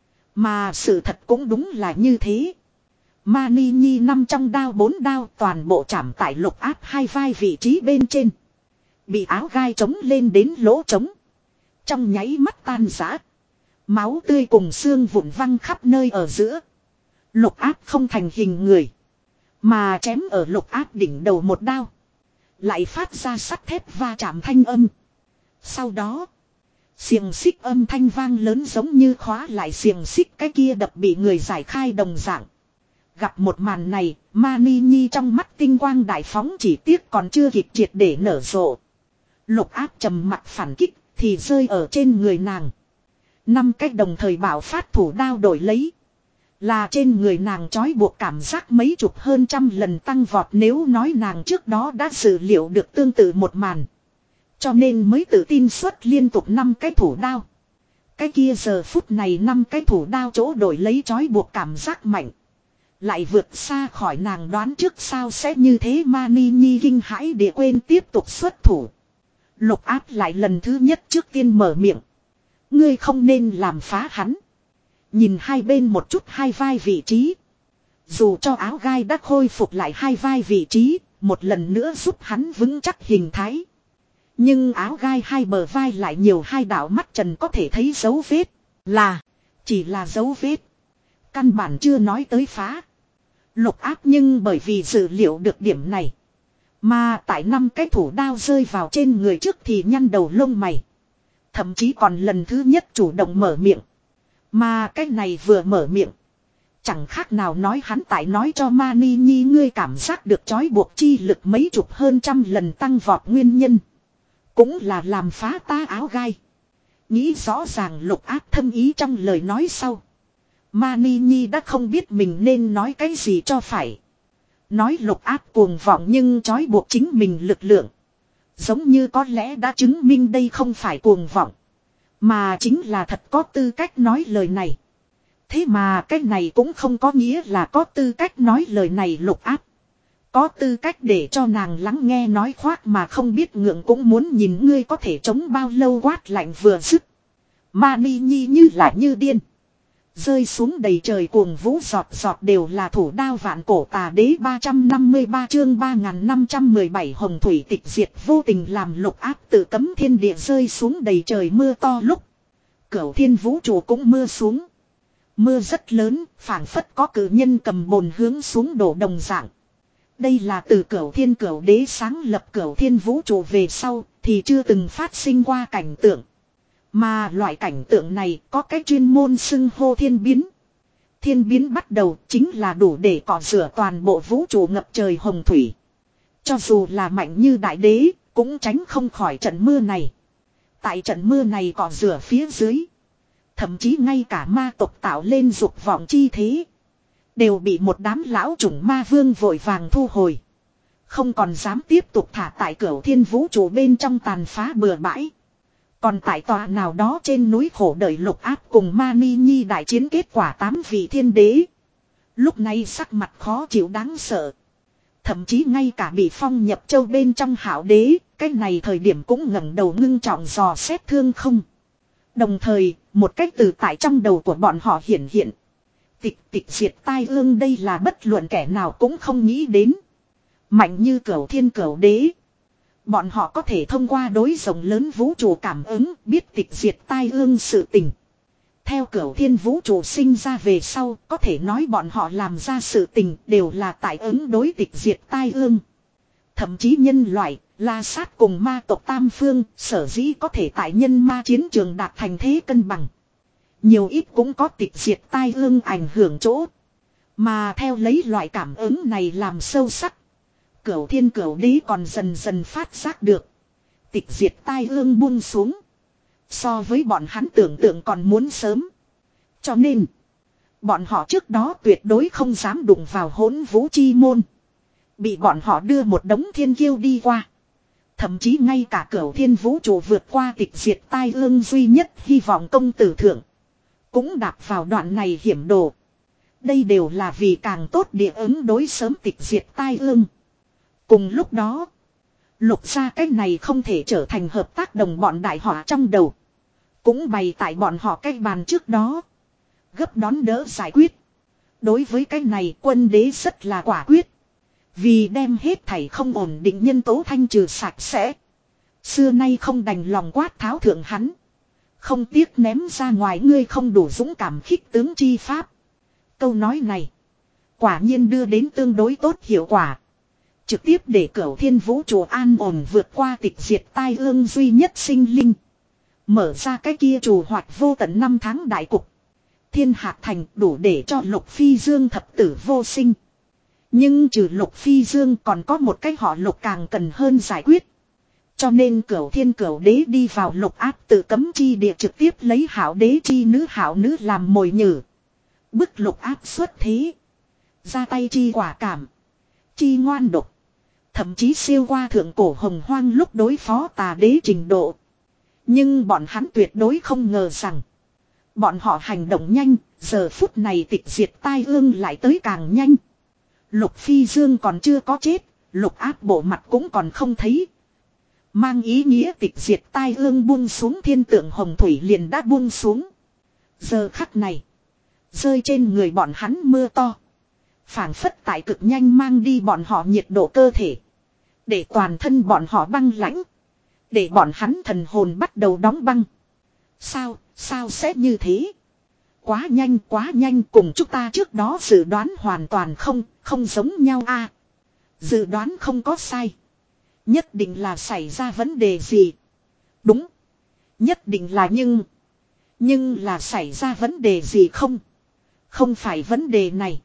Mà sự thật cũng đúng là như thế. Mani Nhi năm trong đao bốn đao toàn bộ chạm tại Lục Áp hai vai vị trí bên trên. Bị áo gai trống lên đến lỗ trống. Trong nháy mắt tan rã. Máu tươi cùng xương vụn văng khắp nơi ở giữa. Lục Áp không thành hình người. Mà chém ở Lục Áp đỉnh đầu một đao, lại phát ra sắt thép va chạm thanh âm. Sau đó, xiềng xích âm thanh vang lớn giống như khóa lại xiềng xích cái kia đập bị người giải khai đồng dạng. Gặp một màn này, Mani Nhi trong mắt tinh quang đại phóng, chỉ tiếc còn chưa kịp triệt để nở rộ. Lục Áp trầm mặt phản kích thì rơi ở trên người nàng. Năm cách đồng thời bảo phát thủ đao đổi lấy. Là trên người nàng trói buộc cảm giác mấy chục hơn trăm lần tăng vọt, nếu nói nàng trước đó đã dự liệu được tương tự một màn. Cho nên mới tự tin xuất liên tục năm cái thủ đao. Cái kia giờ phút này năm cái thủ đao chỗ đổi lấy trói buộc cảm giác mạnh. Lại vượt xa khỏi nàng đoán trước sao sẽ như thế. Mani Nhi kinh hãi địa quên tiếp tục xuất thủ. Lục Áp lại lần thứ nhất trước tiên mở miệng. Ngươi không nên làm phá hắn. Nhìn hai bên một chút hai vai vị trí. Dù cho áo gai đã khôi phục lại hai vai vị trí, một lần nữa giúp hắn vững chắc hình thái. Nhưng áo gai hai bờ vai lại nhiều hai đạo mắt trần có thể thấy dấu vết. Là, chỉ là dấu vết. Căn bản chưa nói tới phá. Lục Áp nhưng bởi vì dự liệu được điểm này, mà tại năm cái thủ đao rơi vào trên người trước thì nhăn đầu lông mày. Thậm chí còn lần thứ nhất chủ động mở miệng. Mà cái này vừa mở miệng, chẳng khác nào nói hắn tại nói cho Mani Nhi ngươi cảm giác được trói buộc chi lực mấy chục hơn trăm lần tăng vọt nguyên nhân. Cũng là làm phá ta áo gai. Nghĩ rõ ràng Lục Áp thâm ý trong lời nói sau. Mani Nhi đã không biết mình nên nói cái gì cho phải. Nói Lục Áp cuồng vọng nhưng trói buộc chính mình lực lượng. Giống như có lẽ đã chứng minh đây không phải cuồng vọng. Mà chính là thật có tư cách nói lời này. Thế mà cái này cũng không có nghĩa là có tư cách nói lời này Lục Áp. Có tư cách để cho nàng lắng nghe nói khoác mà không biết ngượng cũng muốn nhìn ngươi có thể chống bao lâu quát lạnh vừa dứt. Mani Nhi như là như điên. Rơi xuống đầy trời cuồng vũ giọt giọt đều là thủ đao vạn cổ tà đế ba trăm năm mươi ba chương ba nghìn năm trăm mười bảy hồng thủy tịch diệt vô tình làm Lục Áp tự cấm thiên địa rơi xuống đầy trời mưa to lúc. Cửu thiên vũ trụ cũng mưa xuống. Mưa rất lớn, phảng phất có cử nhân cầm bồn hướng xuống đổ đồng dạng. Đây là từ cửu thiên cửu đế sáng lập cửu thiên vũ trụ về sau thì chưa từng phát sinh qua cảnh tượng. Mà loại cảnh tượng này có cái chuyên môn xưng hô thiên biến. Thiên biến bắt đầu chính là đủ để cọ rửa toàn bộ vũ trụ ngập trời hồng thủy. Cho dù là mạnh như đại đế cũng tránh không khỏi trận mưa này. Tại trận mưa này cọ rửa phía dưới. Thậm chí ngay cả ma tộc tạo lên dục vọng chi thế. Đều bị một đám lão chủng ma vương vội vàng thu hồi. Không còn dám tiếp tục thả tại cửu thiên vũ trụ bên trong tàn phá bừa bãi. Còn tại tòa nào đó trên núi khổ đợi Lục Áp cùng Mani Nhi đại chiến kết quả tám vị thiên đế. Lúc này sắc mặt khó chịu đáng sợ. Thậm chí ngay cả bị phong nhập châu bên trong hảo đế, cái này thời điểm cũng ngẩng đầu ngưng trọng dò xét thương không. Đồng thời, một cách từ tại trong đầu của bọn họ hiển hiện. Tịch tịch diệt tai ương đây là bất luận kẻ nào cũng không nghĩ đến. Mạnh như cửu thiên cửu đế. Bọn họ có thể thông qua đối rộng lớn vũ trụ cảm ứng biết tịch diệt tai ương sự tình. Theo cửu thiên vũ trụ sinh ra về sau có thể nói bọn họ làm ra sự tình đều là tại ứng đối tịch diệt tai ương. Thậm chí nhân loại, La Sát cùng ma tộc Tam Phương sở dĩ có thể tại nhân ma chiến trường đạt thành thế cân bằng. Nhiều ít cũng có tịch diệt tai ương ảnh hưởng chỗ. Mà theo lấy loại cảm ứng này làm sâu sắc. Cửu thiên cửu đế còn dần dần phát giác được. Tịch diệt tai ương buông xuống. So với bọn hắn tưởng tượng còn muốn sớm. Cho nên. Bọn họ trước đó tuyệt đối không dám đụng vào hỗn vũ chi môn. Bị bọn họ đưa một đống thiên kiêu đi qua. Thậm chí ngay cả cửu thiên vũ trụ vượt qua tịch diệt tai ương duy nhất hy vọng công tử thượng. Cũng đạp vào đoạn này hiểm đồ. Đây đều là vì càng tốt địa ứng đối sớm tịch diệt tai ương. Cùng lúc đó, Lục gia cái này không thể trở thành hợp tác đồng bọn đại họa trong đầu. Cũng bày tại bọn họ cái bàn trước đó. Gấp đón đỡ giải quyết. Đối với cái này quân đế rất là quả quyết. Vì đem hết thảy không ổn định nhân tố thanh trừ sạch sẽ. Xưa nay không đành lòng quát tháo thượng hắn. Không tiếc ném ra ngoài ngươi không đủ dũng cảm khích tướng chi pháp. Câu nói này. Quả nhiên đưa đến tương đối tốt hiệu quả. Trực tiếp để cửu thiên vũ trụ an ổn vượt qua tịch diệt tai ương duy nhất sinh linh. Mở ra cái kia trù hoạt vô tận năm tháng đại cục. Thiên hạt thành đủ để cho Lục Phi Dương thập tử vô sinh. Nhưng trừ Lục Phi Dương còn có một cái họ Lục càng cần hơn giải quyết. Cho nên cửu thiên cửu đế đi vào Lục Áp tự cấm chi địa trực tiếp lấy hảo đế chi nữ hảo nữ làm mồi nhử. Bức Lục Áp xuất thế. Ra tay chi quả cảm. Chi ngoan độc. Thậm chí siêu qua thượng cổ hồng hoang lúc đối phó tà đế trình độ. Nhưng bọn hắn tuyệt đối không ngờ rằng. Bọn họ hành động nhanh, giờ phút này tịch diệt tai ương lại tới càng nhanh. Lục Phi Dương còn chưa có chết, Lục Áp bộ mặt cũng còn không thấy. Mang ý nghĩa tịch diệt tai ương buông xuống thiên tượng hồng thủy liền đã buông xuống. Giờ khắc này, rơi trên người bọn hắn mưa to. Phảng phất tại cực nhanh mang đi bọn họ nhiệt độ cơ thể. Để toàn thân bọn họ băng lãnh. Để bọn hắn thần hồn bắt đầu đóng băng. Sao, sao sẽ như thế? Quá nhanh, quá nhanh cùng chúng ta trước đó dự đoán hoàn toàn không, không giống nhau a. Dự đoán không có sai. Nhất định là xảy ra vấn đề gì? Đúng. Nhất định là nhưng. Nhưng là xảy ra vấn đề gì không? Không phải vấn đề này.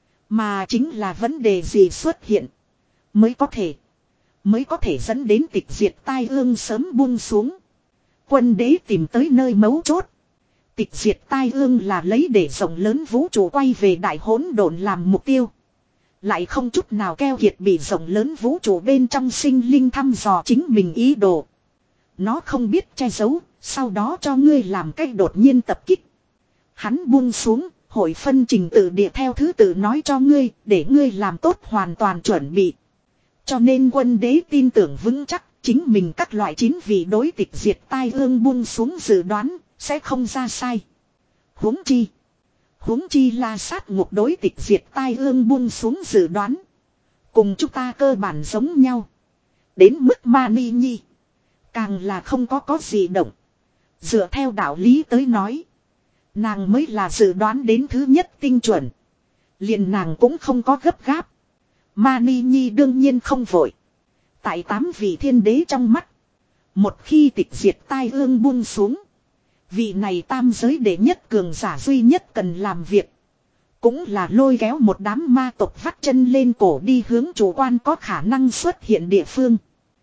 Mà chính là vấn đề gì xuất hiện. Mới có thể. Mới có thể dẫn đến tịch diệt tai ương sớm buông xuống. Quân đế tìm tới nơi mấu chốt. Tịch diệt tai ương là lấy để rộng lớn vũ trụ quay về đại hỗn độn làm mục tiêu. Lại không chút nào keo kiệt bị rộng lớn vũ trụ bên trong sinh linh thăm dò chính mình ý đồ. Nó không biết che giấu, sau đó cho ngươi làm cách đột nhiên tập kích. Hắn buông xuống, hội phân trình tự địa theo thứ tự nói cho ngươi, để ngươi làm tốt hoàn toàn chuẩn bị. Cho nên quân đế tin tưởng vững chắc, chính mình các loại chín vị đối tịch diệt tai ương buông xuống dự đoán, sẽ không ra sai. Huống chi. Huống chi là sát ngục đối tịch diệt tai ương buông xuống dự đoán. Cùng chúng ta cơ bản giống nhau. Đến mức Mani Nhi. Càng là không có có gì động. Dựa theo đạo lý tới nói. Nàng mới là dự đoán đến thứ nhất tinh chuẩn. Liền nàng cũng không có gấp gáp. Mani Nhi đương nhiên không vội. Tại tám vị thiên đế trong mắt. Một khi tịch diệt tai ương buông xuống. Vị này tam giới đệ nhất cường giả duy nhất cần làm việc. Cũng là lôi kéo một đám ma tộc vắt chân lên cổ đi hướng chủ quan có khả năng xuất hiện địa phương.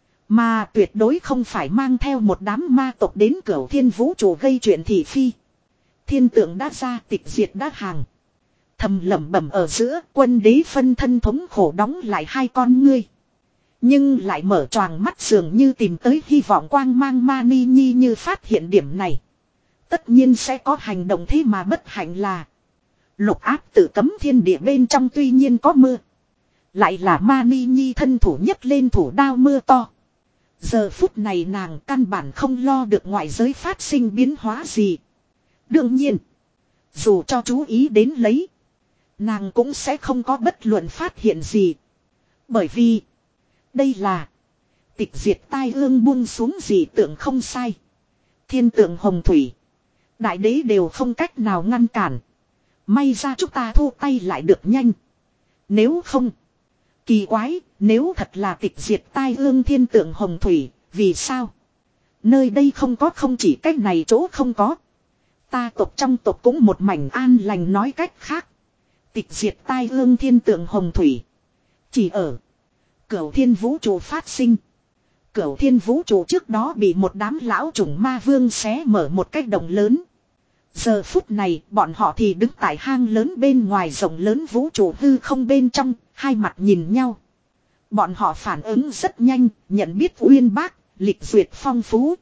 Mà tuyệt đối không phải mang theo một đám ma tộc đến cửu thiên vũ trụ gây chuyện thị phi. Thiên tượng đã ra, tịch diệt đã hàng. Thầm lẩm bẩm ở giữa, quân đế phân thân thống khổ đóng lại hai con ngươi. Nhưng lại mở choàng mắt dường như tìm tới hy vọng quang mang Mani Nhi như phát hiện điểm này. Tất nhiên sẽ có hành động thế mà bất hạnh là. Lục áp tự cấm thiên địa bên trong tuy nhiên có mưa. Lại là Mani Nhi thân thủ nhấc lên thủ đao mưa to. Giờ phút này nàng căn bản không lo được ngoại giới phát sinh biến hóa gì. Đương nhiên. Dù cho chú ý đến lấy. Nàng cũng sẽ không có bất luận phát hiện gì. Bởi vì. Đây là. Tịch diệt tai ương buông xuống dị tượng không sai. Thiên tượng hồng thủy. Đại đế đều không cách nào ngăn cản. May ra chúng ta thu tay lại được nhanh. Nếu không. Kỳ quái, nếu thật là tịch diệt tai ương thiên tượng hồng thủy, vì sao? Nơi đây không có không chỉ cách này chỗ không có. Ta tộc trong tộc cũng một mảnh an lành nói cách khác. Tịch diệt tai ương thiên tượng hồng thủy. Chỉ ở cửu thiên vũ trụ phát sinh. Cửu thiên vũ trụ trước đó bị một đám lão trùng ma vương xé mở một cách động lớn. Giờ phút này bọn họ thì đứng tại hang lớn bên ngoài rộng lớn vũ trụ hư không bên trong, hai mặt nhìn nhau. Bọn họ phản ứng rất nhanh, nhận biết uyên bác, lịch duyệt phong phú.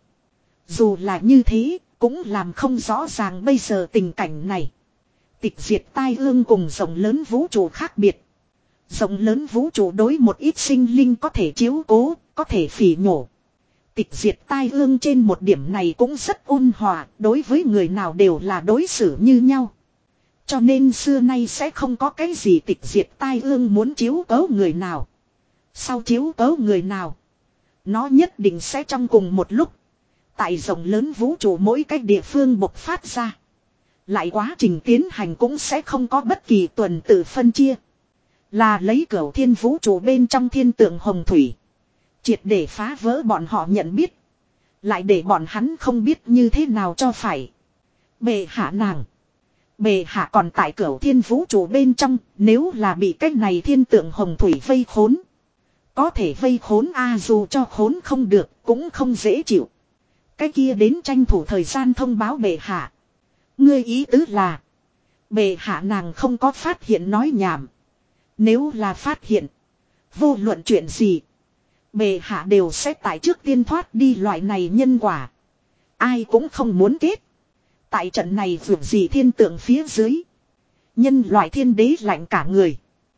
Dù là như thế, cũng làm không rõ ràng bây giờ tình cảnh này. Tịch diệt tai ương cùng rộng lớn vũ trụ khác biệt. Rộng lớn vũ trụ đối một ít sinh linh có thể chiếu cố, có thể phỉ nhổ. Tịch diệt tai ương trên một điểm này cũng rất ôn hòa, đối với người nào đều là đối xử như nhau. Cho nên xưa nay sẽ không có cái gì tịch diệt tai ương muốn chiếu cố người nào. Sau chiếu cố người nào, nó nhất định sẽ trong cùng một lúc. Tại rộng lớn vũ trụ mỗi cái địa phương bộc phát ra. Lại quá trình tiến hành cũng sẽ không có bất kỳ tuần tự phân chia. Là lấy cửu thiên vũ trụ bên trong thiên tượng hồng thủy. Triệt để phá vỡ bọn họ nhận biết. Lại để bọn hắn không biết như thế nào cho phải. Bệ hạ nàng. Bệ hạ còn tại cửu thiên vũ trụ bên trong. Nếu là bị cách này thiên tượng hồng thủy vây khốn. Có thể vây khốn a dù cho khốn không được cũng không dễ chịu. Cái kia đến tranh thủ thời gian thông báo bệ hạ. Ngươi ý tứ là. Bệ hạ nàng không có phát hiện nói nhảm. Nếu là phát hiện. Vô luận chuyện gì. Bệ hạ đều sẽ tại trước tiên thoát đi loại này nhân quả. Ai cũng không muốn kết. Tại trận này vượt gì thiên tượng phía dưới. Nhân loại thiên đế lạnh cả người.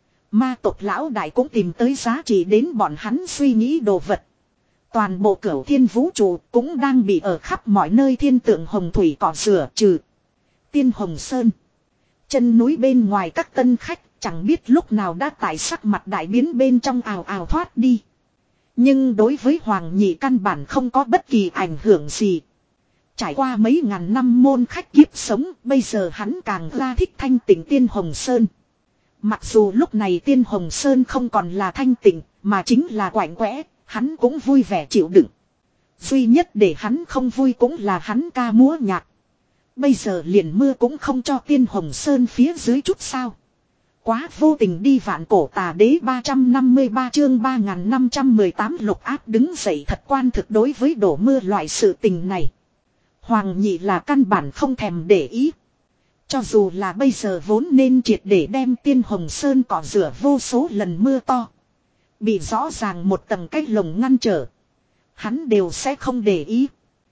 Ma tộc lão đại cũng tìm tới giá trị đến bọn hắn suy nghĩ đồ vật. Toàn bộ cửu thiên vũ trụ cũng đang bị ở khắp mọi nơi thiên tượng hồng thủy cỏ rửa trừ. Tiên Hồng Sơn. Chân núi bên ngoài các tân khách chẳng biết lúc nào đã tại sắc mặt đại biến bên trong ào ào thoát đi. Nhưng đối với Hoàng Nhị căn bản không có bất kỳ ảnh hưởng gì. Trải qua mấy ngàn năm môn khách kiếp sống, bây giờ hắn càng ra thích thanh tịnh Tiên Hồng Sơn. Mặc dù lúc này Tiên Hồng Sơn không còn là thanh tịnh, mà chính là quạnh quẽ, hắn cũng vui vẻ chịu đựng. Duy nhất để hắn không vui cũng là hắn ca múa nhạc. Bây giờ liền mưa cũng không cho Tiên Hồng Sơn phía dưới chút sao. Quá vô tình đi vạn cổ tà đế ba trăm năm mươi ba chương ba nghìn năm trăm mười tám lục áp đứng dậy thật quan thực đối với đổ mưa loại sự tình này. Hoàng nhị là căn bản không thèm để ý. Cho dù là bây giờ vốn nên triệt để đem Tiên Hồng Sơn cỏ rửa vô số lần mưa to. Bị rõ ràng một tầng cách lồng ngăn trở. Hắn đều sẽ không để ý.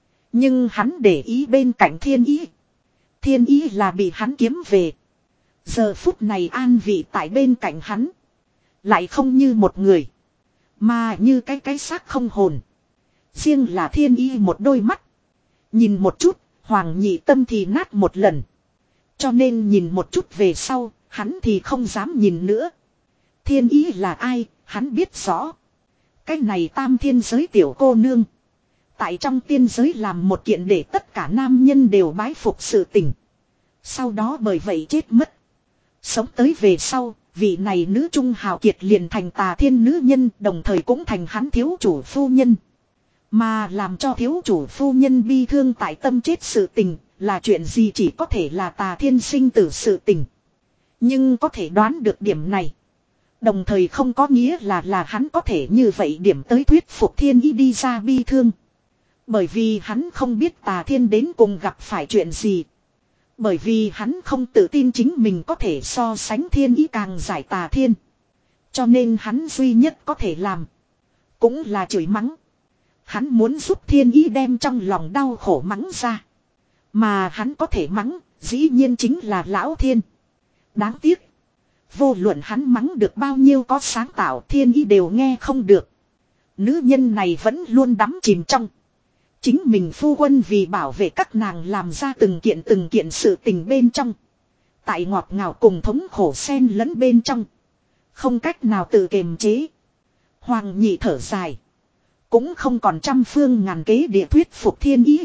Nhưng hắn để ý bên cạnh Thiên Ý. Thiên Ý là bị hắn kiếm về. Giờ phút này an vị tại bên cạnh hắn. Lại không như một người. Mà như cái cái xác không hồn. Riêng là Thiên Ý một đôi mắt. Nhìn một chút, Hoàng nhị tâm thì nát một lần. Cho nên nhìn một chút về sau, hắn thì không dám nhìn nữa. Thiên Ý là ai, hắn biết rõ. Cái này tam thiên giới tiểu cô nương. Tại trong tiên giới làm một kiện để tất cả nam nhân đều bái phục sự tình. Sau đó bởi vậy chết mất. Sống tới về sau, vị này nữ trung hào kiệt liền thành Tà Thiên nữ nhân, đồng thời cũng thành hắn thiếu chủ phu nhân. Mà làm cho thiếu chủ phu nhân bi thương tại tâm chết sự tình, là chuyện gì chỉ có thể là Tà Thiên sinh tử sự tình. Nhưng có thể đoán được điểm này. Đồng thời không có nghĩa là là hắn có thể như vậy điểm tới thuyết phục Thiên Ý đi ra bi thương. Bởi vì hắn không biết Tà Thiên đến cùng gặp phải chuyện gì. Bởi vì hắn không tự tin chính mình có thể so sánh Thiên Ý càng giải Tà Thiên. Cho nên hắn duy nhất có thể làm. Cũng là chửi mắng. Hắn muốn giúp Thiên Ý đem trong lòng đau khổ mắng ra. Mà hắn có thể mắng, dĩ nhiên chính là Lão Thiên. Đáng tiếc. Vô luận hắn mắng được bao nhiêu có sáng tạo, Thiên Ý đều nghe không được. Nữ nhân này vẫn luôn đắm chìm trong. Chính mình phu quân vì bảo vệ các nàng làm ra từng kiện từng kiện sự tình bên trong. Tại ngọt ngào cùng thống khổ xen lẫn bên trong. Không cách nào tự kiềm chế. Hoàng nhị thở dài. Cũng không còn trăm phương ngàn kế địa thuyết phục Thiên Ý.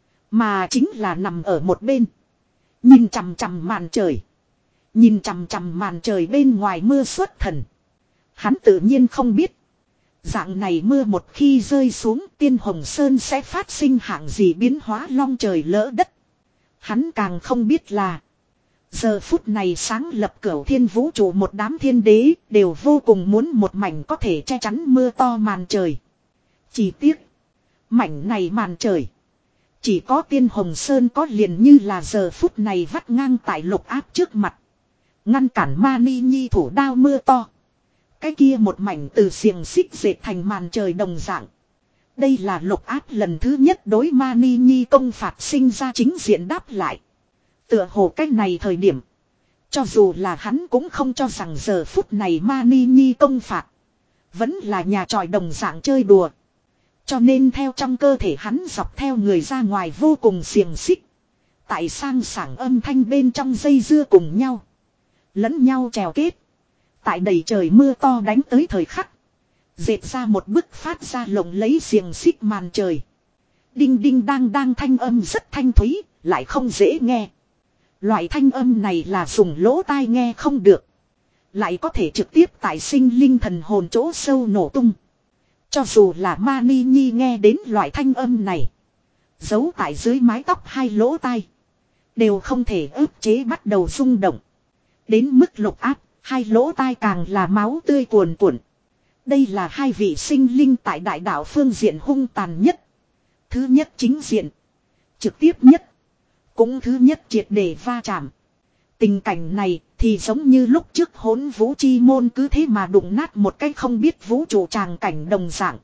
Mà chính là nằm ở một bên. Nhìn chằm chằm màn trời. Nhìn chằm chằm màn trời bên ngoài mưa xuất thần. Hắn tự nhiên không biết. Dạng này mưa một khi rơi xuống Tiên Hồng Sơn sẽ phát sinh hạng gì biến hóa long trời lỡ đất. Hắn càng không biết là. Giờ phút này sáng lập cửu thiên vũ trụ một đám thiên đế đều vô cùng muốn một mảnh có thể che chắn mưa to màn trời. Chỉ tiếc. Mảnh này màn trời. Chỉ có Tiên Hồng Sơn có liền như là giờ phút này vắt ngang tại Lục Áp trước mặt. Ngăn cản Ma Ni Nhi thủ đao mưa to. Cái kia một mảnh từ xiềng xích dệt thành màn trời đồng dạng. Đây là Lục Áp lần thứ nhất đối Ma Ni Nhi công phạt sinh ra chính diện đáp lại. Tựa hồ cái này thời điểm. Cho dù là hắn cũng không cho rằng giờ phút này Ma Ni Nhi công phạt. Vẫn là nhà tròi đồng dạng chơi đùa. Cho nên theo trong cơ thể hắn dọc theo người ra ngoài vô cùng xiềng xích. Tại sang sảng âm thanh bên trong dây dưa cùng nhau. Lẫn nhau trèo kết. Tại đầy trời mưa to đánh tới thời khắc. Dệt ra một bức phát ra lộng lấy xiềng xích màn trời. Đinh đinh đang đang thanh âm rất thanh thúy, lại không dễ nghe. Loại thanh âm này là dùng lỗ tai nghe không được. Lại có thể trực tiếp tại sinh linh thần hồn chỗ sâu nổ tung. Cho dù là Ma Ni Nhi nghe đến loại thanh âm này. Giấu tại dưới mái tóc hai lỗ tai. Đều không thể ức chế bắt đầu rung động. Đến mức Lục Áp, hai lỗ tai càng là máu tươi cuồn cuộn. Đây là hai vị sinh linh tại đại đạo phương diện hung tàn nhất. Thứ nhất chính diện. Trực tiếp nhất. Cũng thứ nhất triệt để va chạm. Tình cảnh này thì giống như lúc trước Hỗn Vũ Chi Môn cứ thế mà đụng nát một cái không biết vũ trụ tràng cảnh đồng dạng.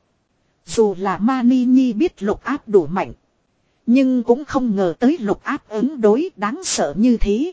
Dù là Ma Ni Nhi biết Lục Áp đủ mạnh. Nhưng cũng không ngờ tới Lục Áp ứng đối đáng sợ như thế.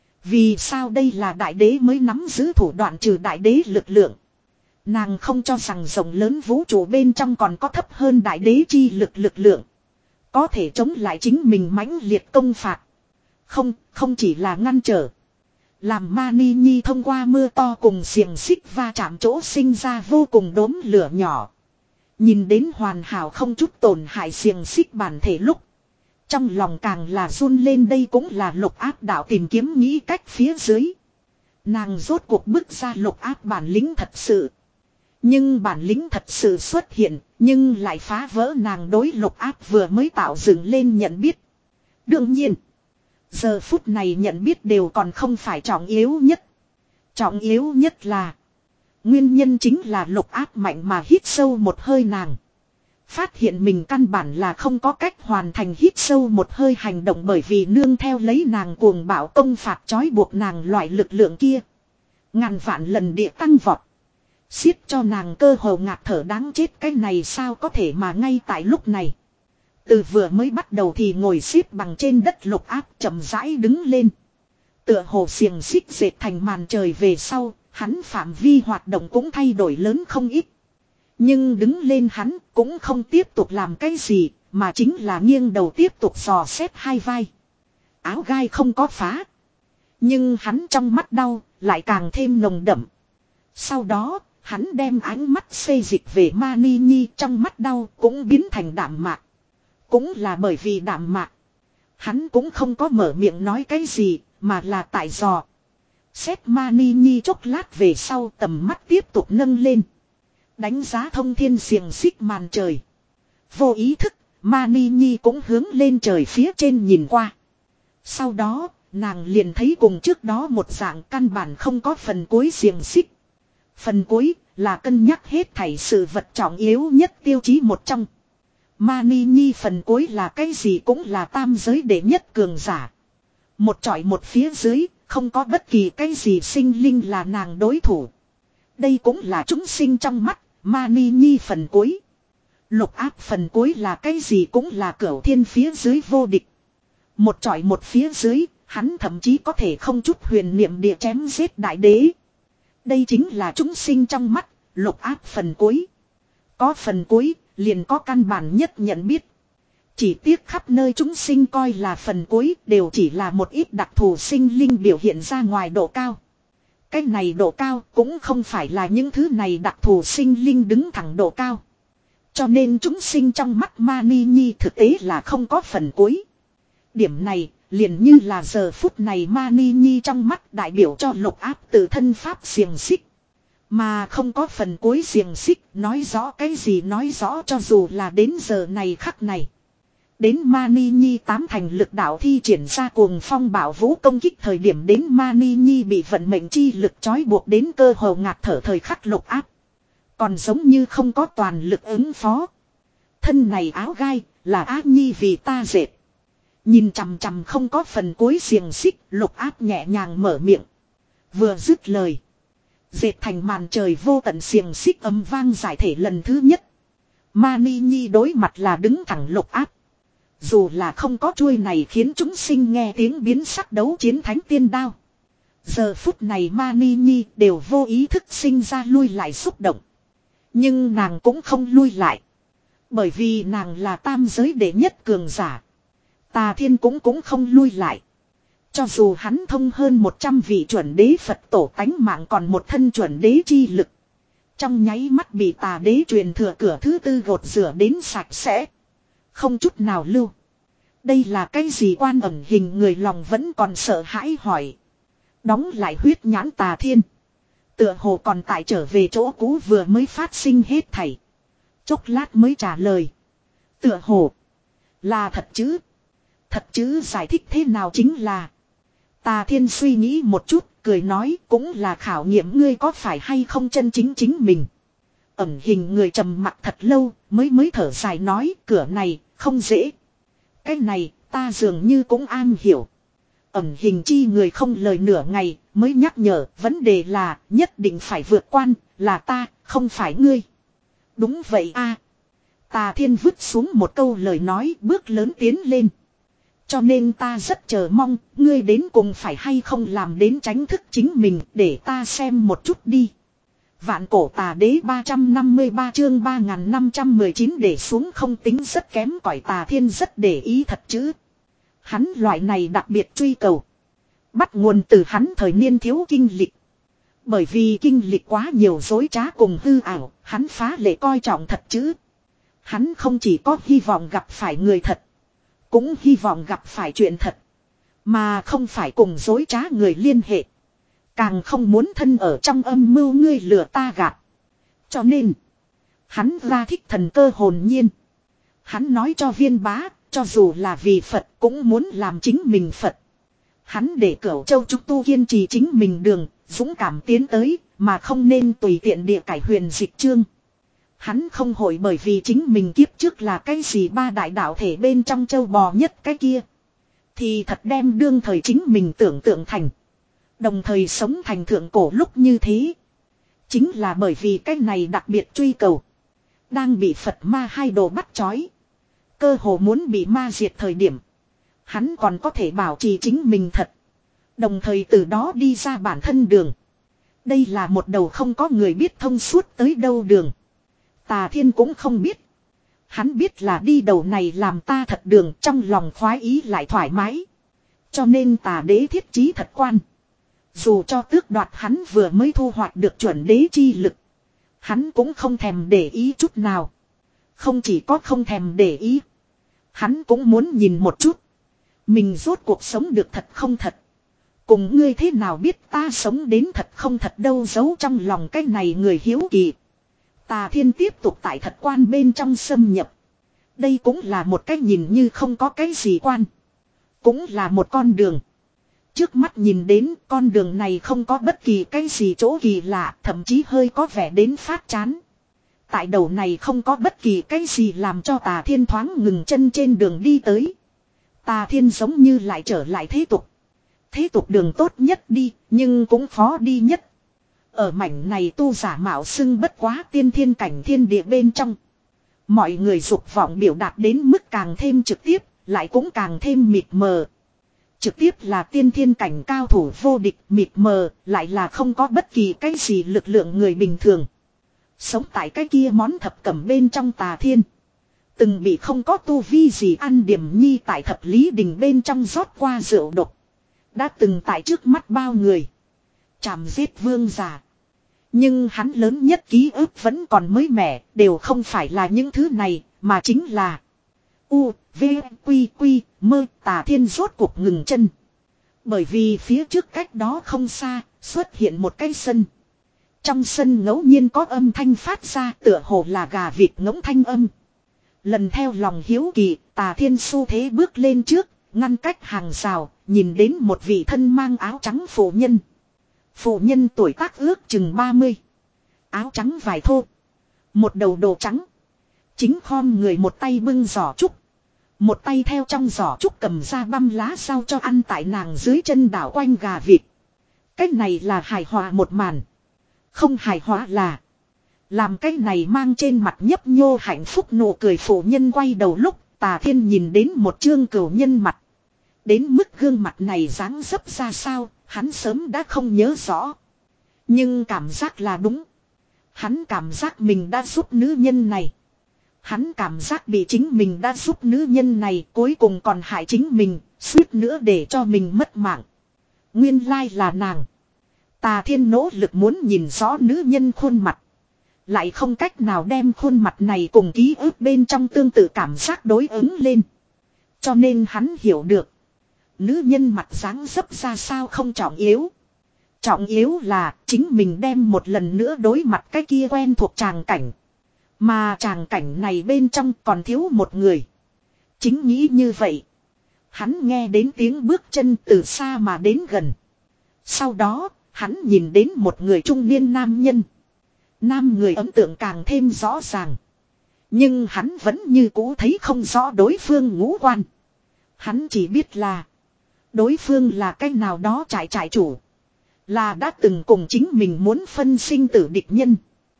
Vì sao đây là đại đế mới nắm giữ thủ đoạn trừ đại đế lực lượng. Nàng không cho rằng rộng lớn vũ trụ bên trong còn có thấp hơn đại đế chi lực lực lượng. Có thể chống lại chính mình mãnh liệt công phạt. Không, không chỉ là ngăn trở. Làm Ma Ni Nhi thông qua mưa to cùng xiềng xích va chạm chỗ sinh ra vô cùng đốm lửa nhỏ. Nhìn đến hoàn hảo không chút tổn hại xiềng xích bản thể lúc. Trong lòng càng là run lên, đây cũng là Lục Áp đạo tìm kiếm nghĩ cách phía dưới. Nàng rốt cuộc bước ra Lục Áp bản lĩnh thật sự. Nhưng bản lĩnh thật sự xuất hiện, nhưng lại phá vỡ nàng đối Lục Áp vừa mới tạo dựng lên nhận biết. Đương nhiên, giờ phút này nhận biết đều còn không phải trọng yếu nhất. Trọng yếu nhất là, nguyên nhân chính là Lục Áp mạnh mà hít sâu một hơi nàng. Phát hiện mình căn bản là không có cách hoàn thành hít sâu một hơi hành động bởi vì nương theo lấy nàng cuồng bạo công phạt trói buộc nàng loại lực lượng kia. Ngàn vạn lần địa tăng vọt. Xiết cho nàng cơ hồ ngạt thở đáng chết cái này sao có thể mà ngay tại lúc này. Từ vừa mới bắt đầu thì ngồi xếp bằng trên đất Lục Áp chậm rãi đứng lên. Tựa hồ xiềng xích dệt thành màn trời về sau, hắn phạm vi hoạt động cũng thay đổi lớn không ít. Nhưng đứng lên hắn cũng không tiếp tục làm cái gì, mà chính là nghiêng đầu tiếp tục dò xét hai vai. Áo gai không có phá. Nhưng hắn trong mắt đau, lại càng thêm nồng đậm. Sau đó, hắn đem ánh mắt xê dịch về Mani Nhi trong mắt đau cũng biến thành đạm mạc. Cũng là bởi vì đạm mạc. Hắn cũng không có mở miệng nói cái gì, mà là tại dò. Xét Mani Nhi chốc lát về sau tầm mắt tiếp tục nâng lên. Đánh giá thông thiên xiềng xích màn trời. Vô ý thức, Mani Nhi cũng hướng lên trời phía trên nhìn qua. Sau đó, nàng liền thấy cùng trước đó một dạng căn bản không có phần cuối xiềng xích. Phần cuối là cân nhắc hết thảy sự vật trọng yếu nhất tiêu chí một trong. Mani Nhi phần cuối là cái gì cũng là tam giới đệ nhất cường giả. Một trọi một phía dưới, không có bất kỳ cái gì sinh linh là nàng đối thủ. Đây cũng là chúng sinh trong mắt, Mani Nhi phần cuối. Lục Áp phần cuối là cái gì cũng là cửu thiên phía dưới vô địch. Một trọi một phía dưới, hắn thậm chí có thể không chút huyền niệm địa chém giết đại đế. Đây chính là chúng sinh trong mắt, Lục Áp phần cuối. Có phần cuối, liền có căn bản nhất nhận biết. Chỉ tiếc khắp nơi chúng sinh coi là phần cuối đều chỉ là một ít đặc thù sinh linh biểu hiện ra ngoài độ cao. Cái này độ cao cũng không phải là những thứ này đặc thù sinh linh đứng thẳng độ cao. Cho nên chúng sinh trong mắt Mani Nhi thực tế là không có phần cuối. Điểm này liền như là giờ phút này Mani Nhi trong mắt đại biểu cho Lục Áp từ thân pháp xiềng xích. Mà không có phần cuối xiềng xích nói rõ cái gì nói rõ cho dù là đến giờ này khắc này. Đến Mani Nhi tám thành lực đạo thi triển ra cuồng phong bảo vũ công kích thời điểm đến Mani Nhi bị vận mệnh chi lực trói buộc đến cơ hồ ngạt thở thời khắc Lục Áp. Còn giống như không có toàn lực ứng phó. Thân này áo gai là Á Nhi vì ta dệt. Nhìn chằm chằm không có phần cuối xiềng xích Lục Áp nhẹ nhàng mở miệng. Vừa dứt lời. Dệt thành màn trời vô tận xiềng xích âm vang giải thể lần thứ nhất. Mani Nhi đối mặt là đứng thẳng Lục Áp. Dù là không có chuôi này khiến chúng sinh nghe tiếng biến sắc đấu chiến thánh tiên đao. Giờ phút này Mani Nhi đều vô ý thức sinh ra lui lại xúc động. Nhưng nàng cũng không lui lại. Bởi vì nàng là tam giới đệ nhất cường giả. Tà Thiên cũng cũng không lui lại. Cho dù hắn thông hơn một trăm vị chuẩn đế Phật tổ tánh mạng còn một thân chuẩn đế chi lực. Trong nháy mắt bị tà đế truyền thừa cửa thứ tư gột rửa đến sạch sẽ. Không chút nào lưu. Đây là cái gì quan ẩn hình người lòng vẫn còn sợ hãi hỏi. Đóng lại huyết nhãn Tà Thiên. Tựa hồ còn tại trở về chỗ cũ vừa mới phát sinh hết thảy. Chốc lát mới trả lời. Tựa hồ. Là thật chứ. Thật chứ giải thích thế nào chính là. Tà Thiên suy nghĩ một chút. Cười nói cũng là khảo nghiệm ngươi có phải hay không chân chính chính mình. Ẩn hình người trầm mặc thật lâu. Mới mới thở dài nói cửa này không dễ. Cái này ta dường như cũng an hiểu. Ẩn hình chi người không lời nửa ngày mới nhắc nhở vấn đề là nhất định phải vượt quan là ta không phải ngươi. Đúng vậy a. Tà Thiên vứt xuống một câu lời nói bước lớn tiến lên. Cho nên ta rất chờ mong ngươi đến cùng phải hay không làm đến tránh thức chính mình để ta xem một chút đi. Vạn cổ tà đế ba trăm năm mươi ba chương ba nghìn năm trăm mười chín để xuống không tính rất kém cỏi Tà Thiên rất để ý thật chứ. Hắn loại này đặc biệt truy cầu. Bắt nguồn từ hắn thời niên thiếu kinh lịch. Bởi vì kinh lịch quá nhiều dối trá cùng hư ảo, hắn phá lệ coi trọng thật chứ. Hắn không chỉ có hy vọng gặp phải người thật. Cũng hy vọng gặp phải chuyện thật. Mà không phải cùng dối trá người liên hệ. Càng không muốn thân ở trong âm mưu ngươi lừa ta gạt. Cho nên. Hắn ra thích thần cơ hồn nhiên. Hắn nói cho Viên Bá. Cho dù là vì Phật cũng muốn làm chính mình Phật. Hắn để Cửu Châu Trúc Tu kiên trì chính mình đường. Dũng cảm tiến tới. Mà không nên tùy tiện địa cải huyền dịch chương. Hắn không hội bởi vì chính mình kiếp trước là cái gì ba đại đạo thể bên trong châu bò nhất cái kia. Thì thật đem đương thời chính mình tưởng tượng thành. Đồng thời sống thành thượng cổ lúc như thế. Chính là bởi vì cái này đặc biệt truy cầu. Đang bị Phật ma hai đồ bắt trói. Cơ hồ muốn bị ma diệt thời điểm. Hắn còn có thể bảo trì chính mình thật. Đồng thời từ đó đi ra bản thân đường. Đây là một đầu không có người biết thông suốt tới đâu đường. Tà Thiên cũng không biết. Hắn biết là đi đầu này làm ta thật đường, trong lòng khoái ý lại thoải mái. Cho nên tà đế thiết chí thật quan. Dù cho tước đoạt hắn vừa mới thu hoạch được chuẩn đế chi lực. Hắn cũng không thèm để ý chút nào. Không chỉ có không thèm để ý. Hắn cũng muốn nhìn một chút. Mình rốt cuộc sống được thật không thật. Cùng ngươi thế nào biết ta sống đến thật không thật đâu, giấu trong lòng cái này người hiếu kỳ. Tà Thiên tiếp tục tại thật quan bên trong xâm nhập. Đây cũng là một cái nhìn như không có cái gì quan. Cũng là một con đường. Trước mắt nhìn đến con đường này không có bất kỳ cái gì chỗ kỳ lạ, thậm chí hơi có vẻ đến phát chán. Tại đầu này không có bất kỳ cái gì làm cho Tà Thiên thoáng ngừng chân trên đường đi tới. Tà Thiên giống như lại trở lại thế tục. Thế tục đường tốt nhất đi, nhưng cũng khó đi nhất. Ở mảnh này tu giả mạo xưng bất quá tiên thiên cảnh thiên địa bên trong. Mọi người dục vọng biểu đạt đến mức càng thêm trực tiếp, lại cũng càng thêm mịt mờ. Trực tiếp là tiên thiên cảnh cao thủ vô địch, mịt mờ, lại là không có bất kỳ cái gì lực lượng người bình thường. Sống tại cái kia món thập cẩm bên trong Tà Thiên. Từng bị không có tu vi gì ăn điểm nhi tại thập lý đình bên trong rót qua rượu độc. Đã từng tại trước mắt bao người. Chàm giết vương giả. Nhưng hắn lớn nhất ký ức vẫn còn mới mẻ, đều không phải là những thứ này, mà chính là U, V, Quy, Quy, Mơ. Tà Thiên rốt cuộc ngừng chân. Bởi vì phía trước cách đó không xa, xuất hiện một cái sân. Trong sân ngẫu nhiên có âm thanh phát ra, tựa hồ là gà vịt ngỗng thanh âm. Lần theo lòng hiếu kỳ, Tà Thiên xu thế bước lên trước, ngăn cách hàng rào, nhìn đến một vị thân mang áo trắng phụ nhân. Phụ nhân tuổi tác ước chừng ba mươi. Áo trắng vải thô. Một đầu đồ trắng. Chính khom người một tay bưng giỏ trúc. Một tay theo trong giỏ trúc cầm ra băm lá sao cho ăn tại nàng dưới chân đảo quanh gà vịt. Cách này là hài hòa một màn. Không hài hòa là. Làm cái này mang trên mặt nhấp nhô hạnh phúc nụ cười phụ nhân quay đầu lúc Tà Thiên nhìn đến một chương cửu nhân mặt. Đến mức gương mặt này dáng dấp ra sao, hắn sớm đã không nhớ rõ. Nhưng cảm giác là đúng. Hắn cảm giác mình đã giúp nữ nhân này. Hắn cảm giác bị chính mình đã giúp nữ nhân này cuối cùng còn hại chính mình, suýt nữa để cho mình mất mạng. Nguyên lai là nàng. Tà Thiên nỗ lực muốn nhìn rõ nữ nhân khuôn mặt. Lại không cách nào đem khuôn mặt này cùng ký ức bên trong tương tự cảm giác đối ứng lên. Cho nên hắn hiểu được. Nữ nhân mặt dáng dấp ra sao không trọng yếu. Trọng yếu là chính mình đem một lần nữa đối mặt cái kia quen thuộc tràng cảnh. Mà tràng cảnh này bên trong còn thiếu một người. Chính nghĩ như vậy. Hắn nghe đến tiếng bước chân từ xa mà đến gần. Sau đó, hắn nhìn đến một người trung niên nam nhân. Nam người ấn tượng càng thêm rõ ràng. Nhưng hắn vẫn như cũ thấy không rõ đối phương ngũ quan. Hắn chỉ biết là đối phương là cái nào đó trại trại chủ. Là đã từng cùng chính mình muốn phân sinh tử địch nhân.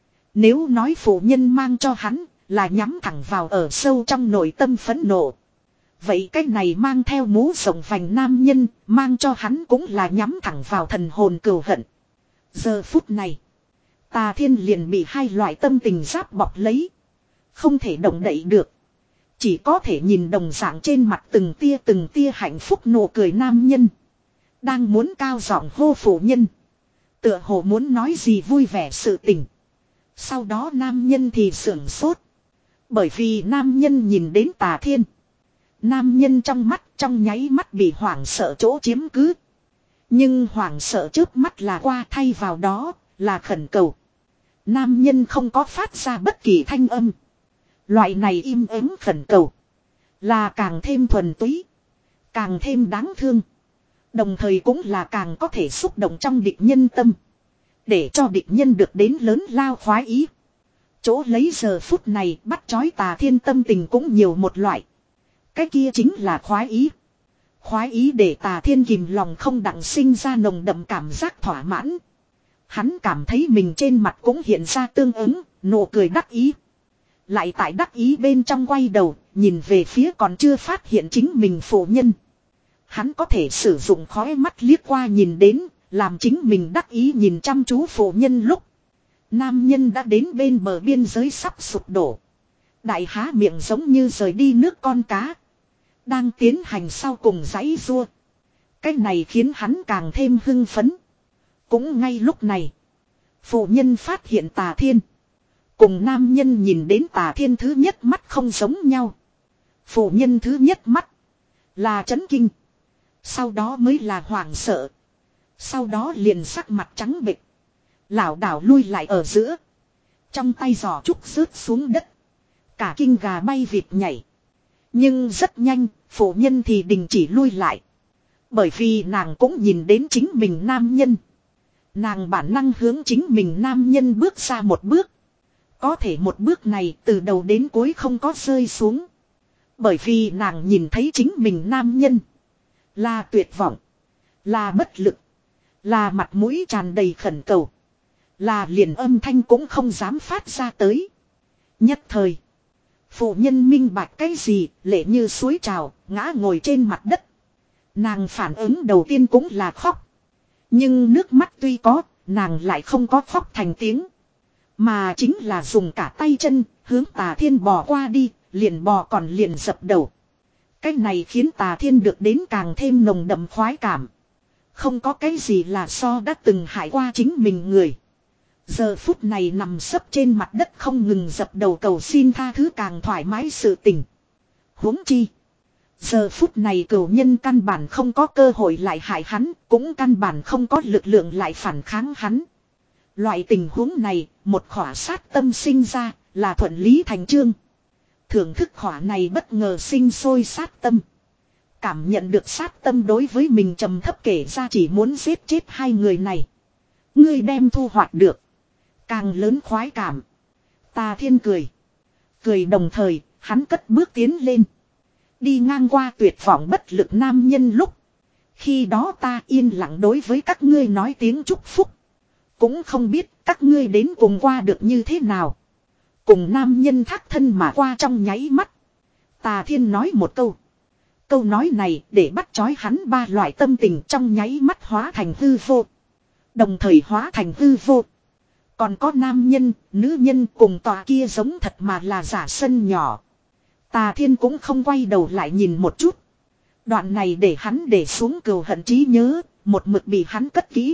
Nếu nói phụ nhân mang cho hắn là nhắm thẳng vào ở sâu trong nội tâm phẫn nộ. Vậy cái này mang theo mũ rộng vành nam nhân mang cho hắn cũng là nhắm thẳng vào thần hồn cừu hận. Giờ phút này. Tà Thiên liền bị hai loại tâm tình giáp bọc lấy. Không thể động đậy được. Chỉ có thể nhìn đồng dạng trên mặt từng tia từng tia hạnh phúc nụ cười nam nhân. Đang muốn cao giọng hô phụ nhân. Tựa hồ muốn nói gì vui vẻ sự tình. Sau đó nam nhân thì sưởng sốt. Bởi vì nam nhân nhìn đến Tà Thiên. Nam nhân trong mắt trong nháy mắt bị hoảng sợ chỗ chiếm cứ. Nhưng hoảng sợ trước mắt là qua thay vào đó là khẩn cầu. Nam nhân không có phát ra bất kỳ thanh âm. Loại này im ắng khẩn cầu. Là càng thêm thuần túy. Càng thêm đáng thương. Đồng thời cũng là càng có thể xúc động trong địch nhân tâm. Để cho địch nhân được đến lớn lao khoái ý. Chỗ lấy giờ phút này bắt chói Tà Thiên tâm tình cũng nhiều một loại. Cái kia chính là khoái ý. Khoái ý để Tà Thiên kìm lòng không đặng sinh ra nồng đậm cảm giác thỏa mãn. Hắn cảm thấy mình trên mặt cũng hiện ra tương ứng, nụ cười đắc ý. Lại tại đắc ý bên trong quay đầu, nhìn về phía còn chưa phát hiện chính mình phụ nhân. Hắn có thể sử dụng khói mắt liếc qua nhìn đến, làm chính mình đắc ý nhìn chăm chú phụ nhân lúc. Nam nhân đã đến bên bờ biên giới sắp sụp đổ. Đại há miệng giống như rời đi nước con cá. Đang tiến hành sau cùng giãy giụa. Cái này khiến hắn càng thêm hưng phấn. Cũng ngay lúc này, phụ nhân phát hiện Tà Thiên. Cùng nam nhân nhìn đến Tà Thiên thứ nhất mắt không giống nhau. Phụ nhân thứ nhất mắt là chấn kinh. Sau đó mới là hoảng sợ. Sau đó liền sắc mặt trắng bệch, lảo đảo lui lại ở giữa. Trong tay giò trúc rớt xuống đất. Cả kinh gà bay vịt nhảy. Nhưng rất nhanh, phụ nhân thì đình chỉ lui lại. Bởi vì nàng cũng nhìn đến chính mình nam nhân. Nàng bản năng hướng chính mình nam nhân bước ra một bước. Có thể một bước này từ đầu đến cuối không có rơi xuống. Bởi vì nàng nhìn thấy chính mình nam nhân. Là tuyệt vọng. Là bất lực. Là mặt mũi tràn đầy khẩn cầu. Là liền âm thanh cũng không dám phát ra tới. Nhất thời, phụ nhân minh bạch cái gì, lệ như suối trào, ngã ngồi trên mặt đất. Nàng phản ứng đầu tiên cũng là khóc. Nhưng nước mắt tuy có, nàng lại không có khóc thành tiếng. Mà chính là dùng cả tay chân, hướng Tà Thiên bò qua đi, liền bò còn liền dập đầu. Cái này khiến Tà Thiên được đến càng thêm nồng đậm khoái cảm. Không có cái gì là so đã từng hại qua chính mình người. Giờ phút này nằm sấp trên mặt đất không ngừng dập đầu cầu xin tha thứ càng thoải mái sự tình. Huống chi. Giờ phút này cửu nhân căn bản không có cơ hội lại hại hắn, cũng căn bản không có lực lượng lại phản kháng hắn. Loại tình huống này, một khỏa sát tâm sinh ra, là thuận lý thành chương. Thưởng thức khỏa này bất ngờ sinh sôi sát tâm. Cảm nhận được sát tâm đối với mình trầm thấp kể ra chỉ muốn giết chết hai người này. Ngươi đem thu hoạch được. Càng lớn khoái cảm. Tà Thiên cười. Cười đồng thời, hắn cất bước tiến lên. Đi ngang qua tuyệt vọng bất lực nam nhân lúc. Khi đó ta yên lặng đối với các ngươi nói tiếng chúc phúc. Cũng không biết các ngươi đến cùng qua được như thế nào. Cùng nam nhân thác thân mà qua trong nháy mắt. Tà Thiên nói một câu. Câu nói này để bắt chói hắn ba loại tâm tình trong nháy mắt hóa thành hư vô. Đồng thời hóa thành hư vô. Còn có nam nhân, nữ nhân cùng tòa kia giống thật mà là giả sân nhỏ. Tà Thiên cũng không quay đầu lại nhìn một chút. Đoạn này để hắn để xuống cừu hận trí nhớ, một mực bị hắn cất kỹ.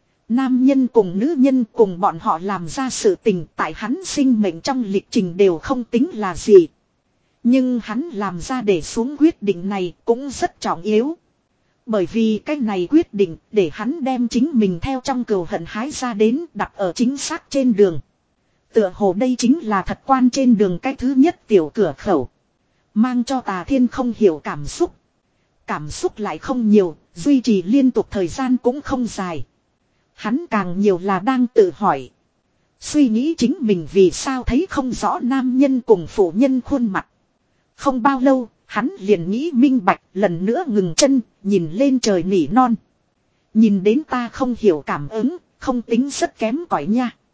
Nam nhân cùng nữ nhân cùng bọn họ làm ra sự tình tại hắn sinh mệnh trong lịch trình đều không tính là gì. Nhưng hắn làm ra để xuống quyết định này cũng rất trọng yếu. Bởi vì cái này quyết định để hắn đem chính mình theo trong cừu hận hái ra đến đặt ở chính xác trên đường. Tựa hồ đây chính là thật quan trên đường cái thứ nhất tiểu cửa khẩu. Mang cho Tà Thiên không hiểu cảm xúc. Cảm xúc lại không nhiều, duy trì liên tục thời gian cũng không dài. Hắn càng nhiều là đang tự hỏi. Suy nghĩ chính mình vì sao thấy không rõ nam nhân cùng phụ nhân khuôn mặt. Không bao lâu, hắn liền nghĩ minh bạch lần nữa ngừng chân, nhìn lên trời nỉ non. Nhìn đến ta không hiểu cảm ứng, không tính rất kém cỏi nha.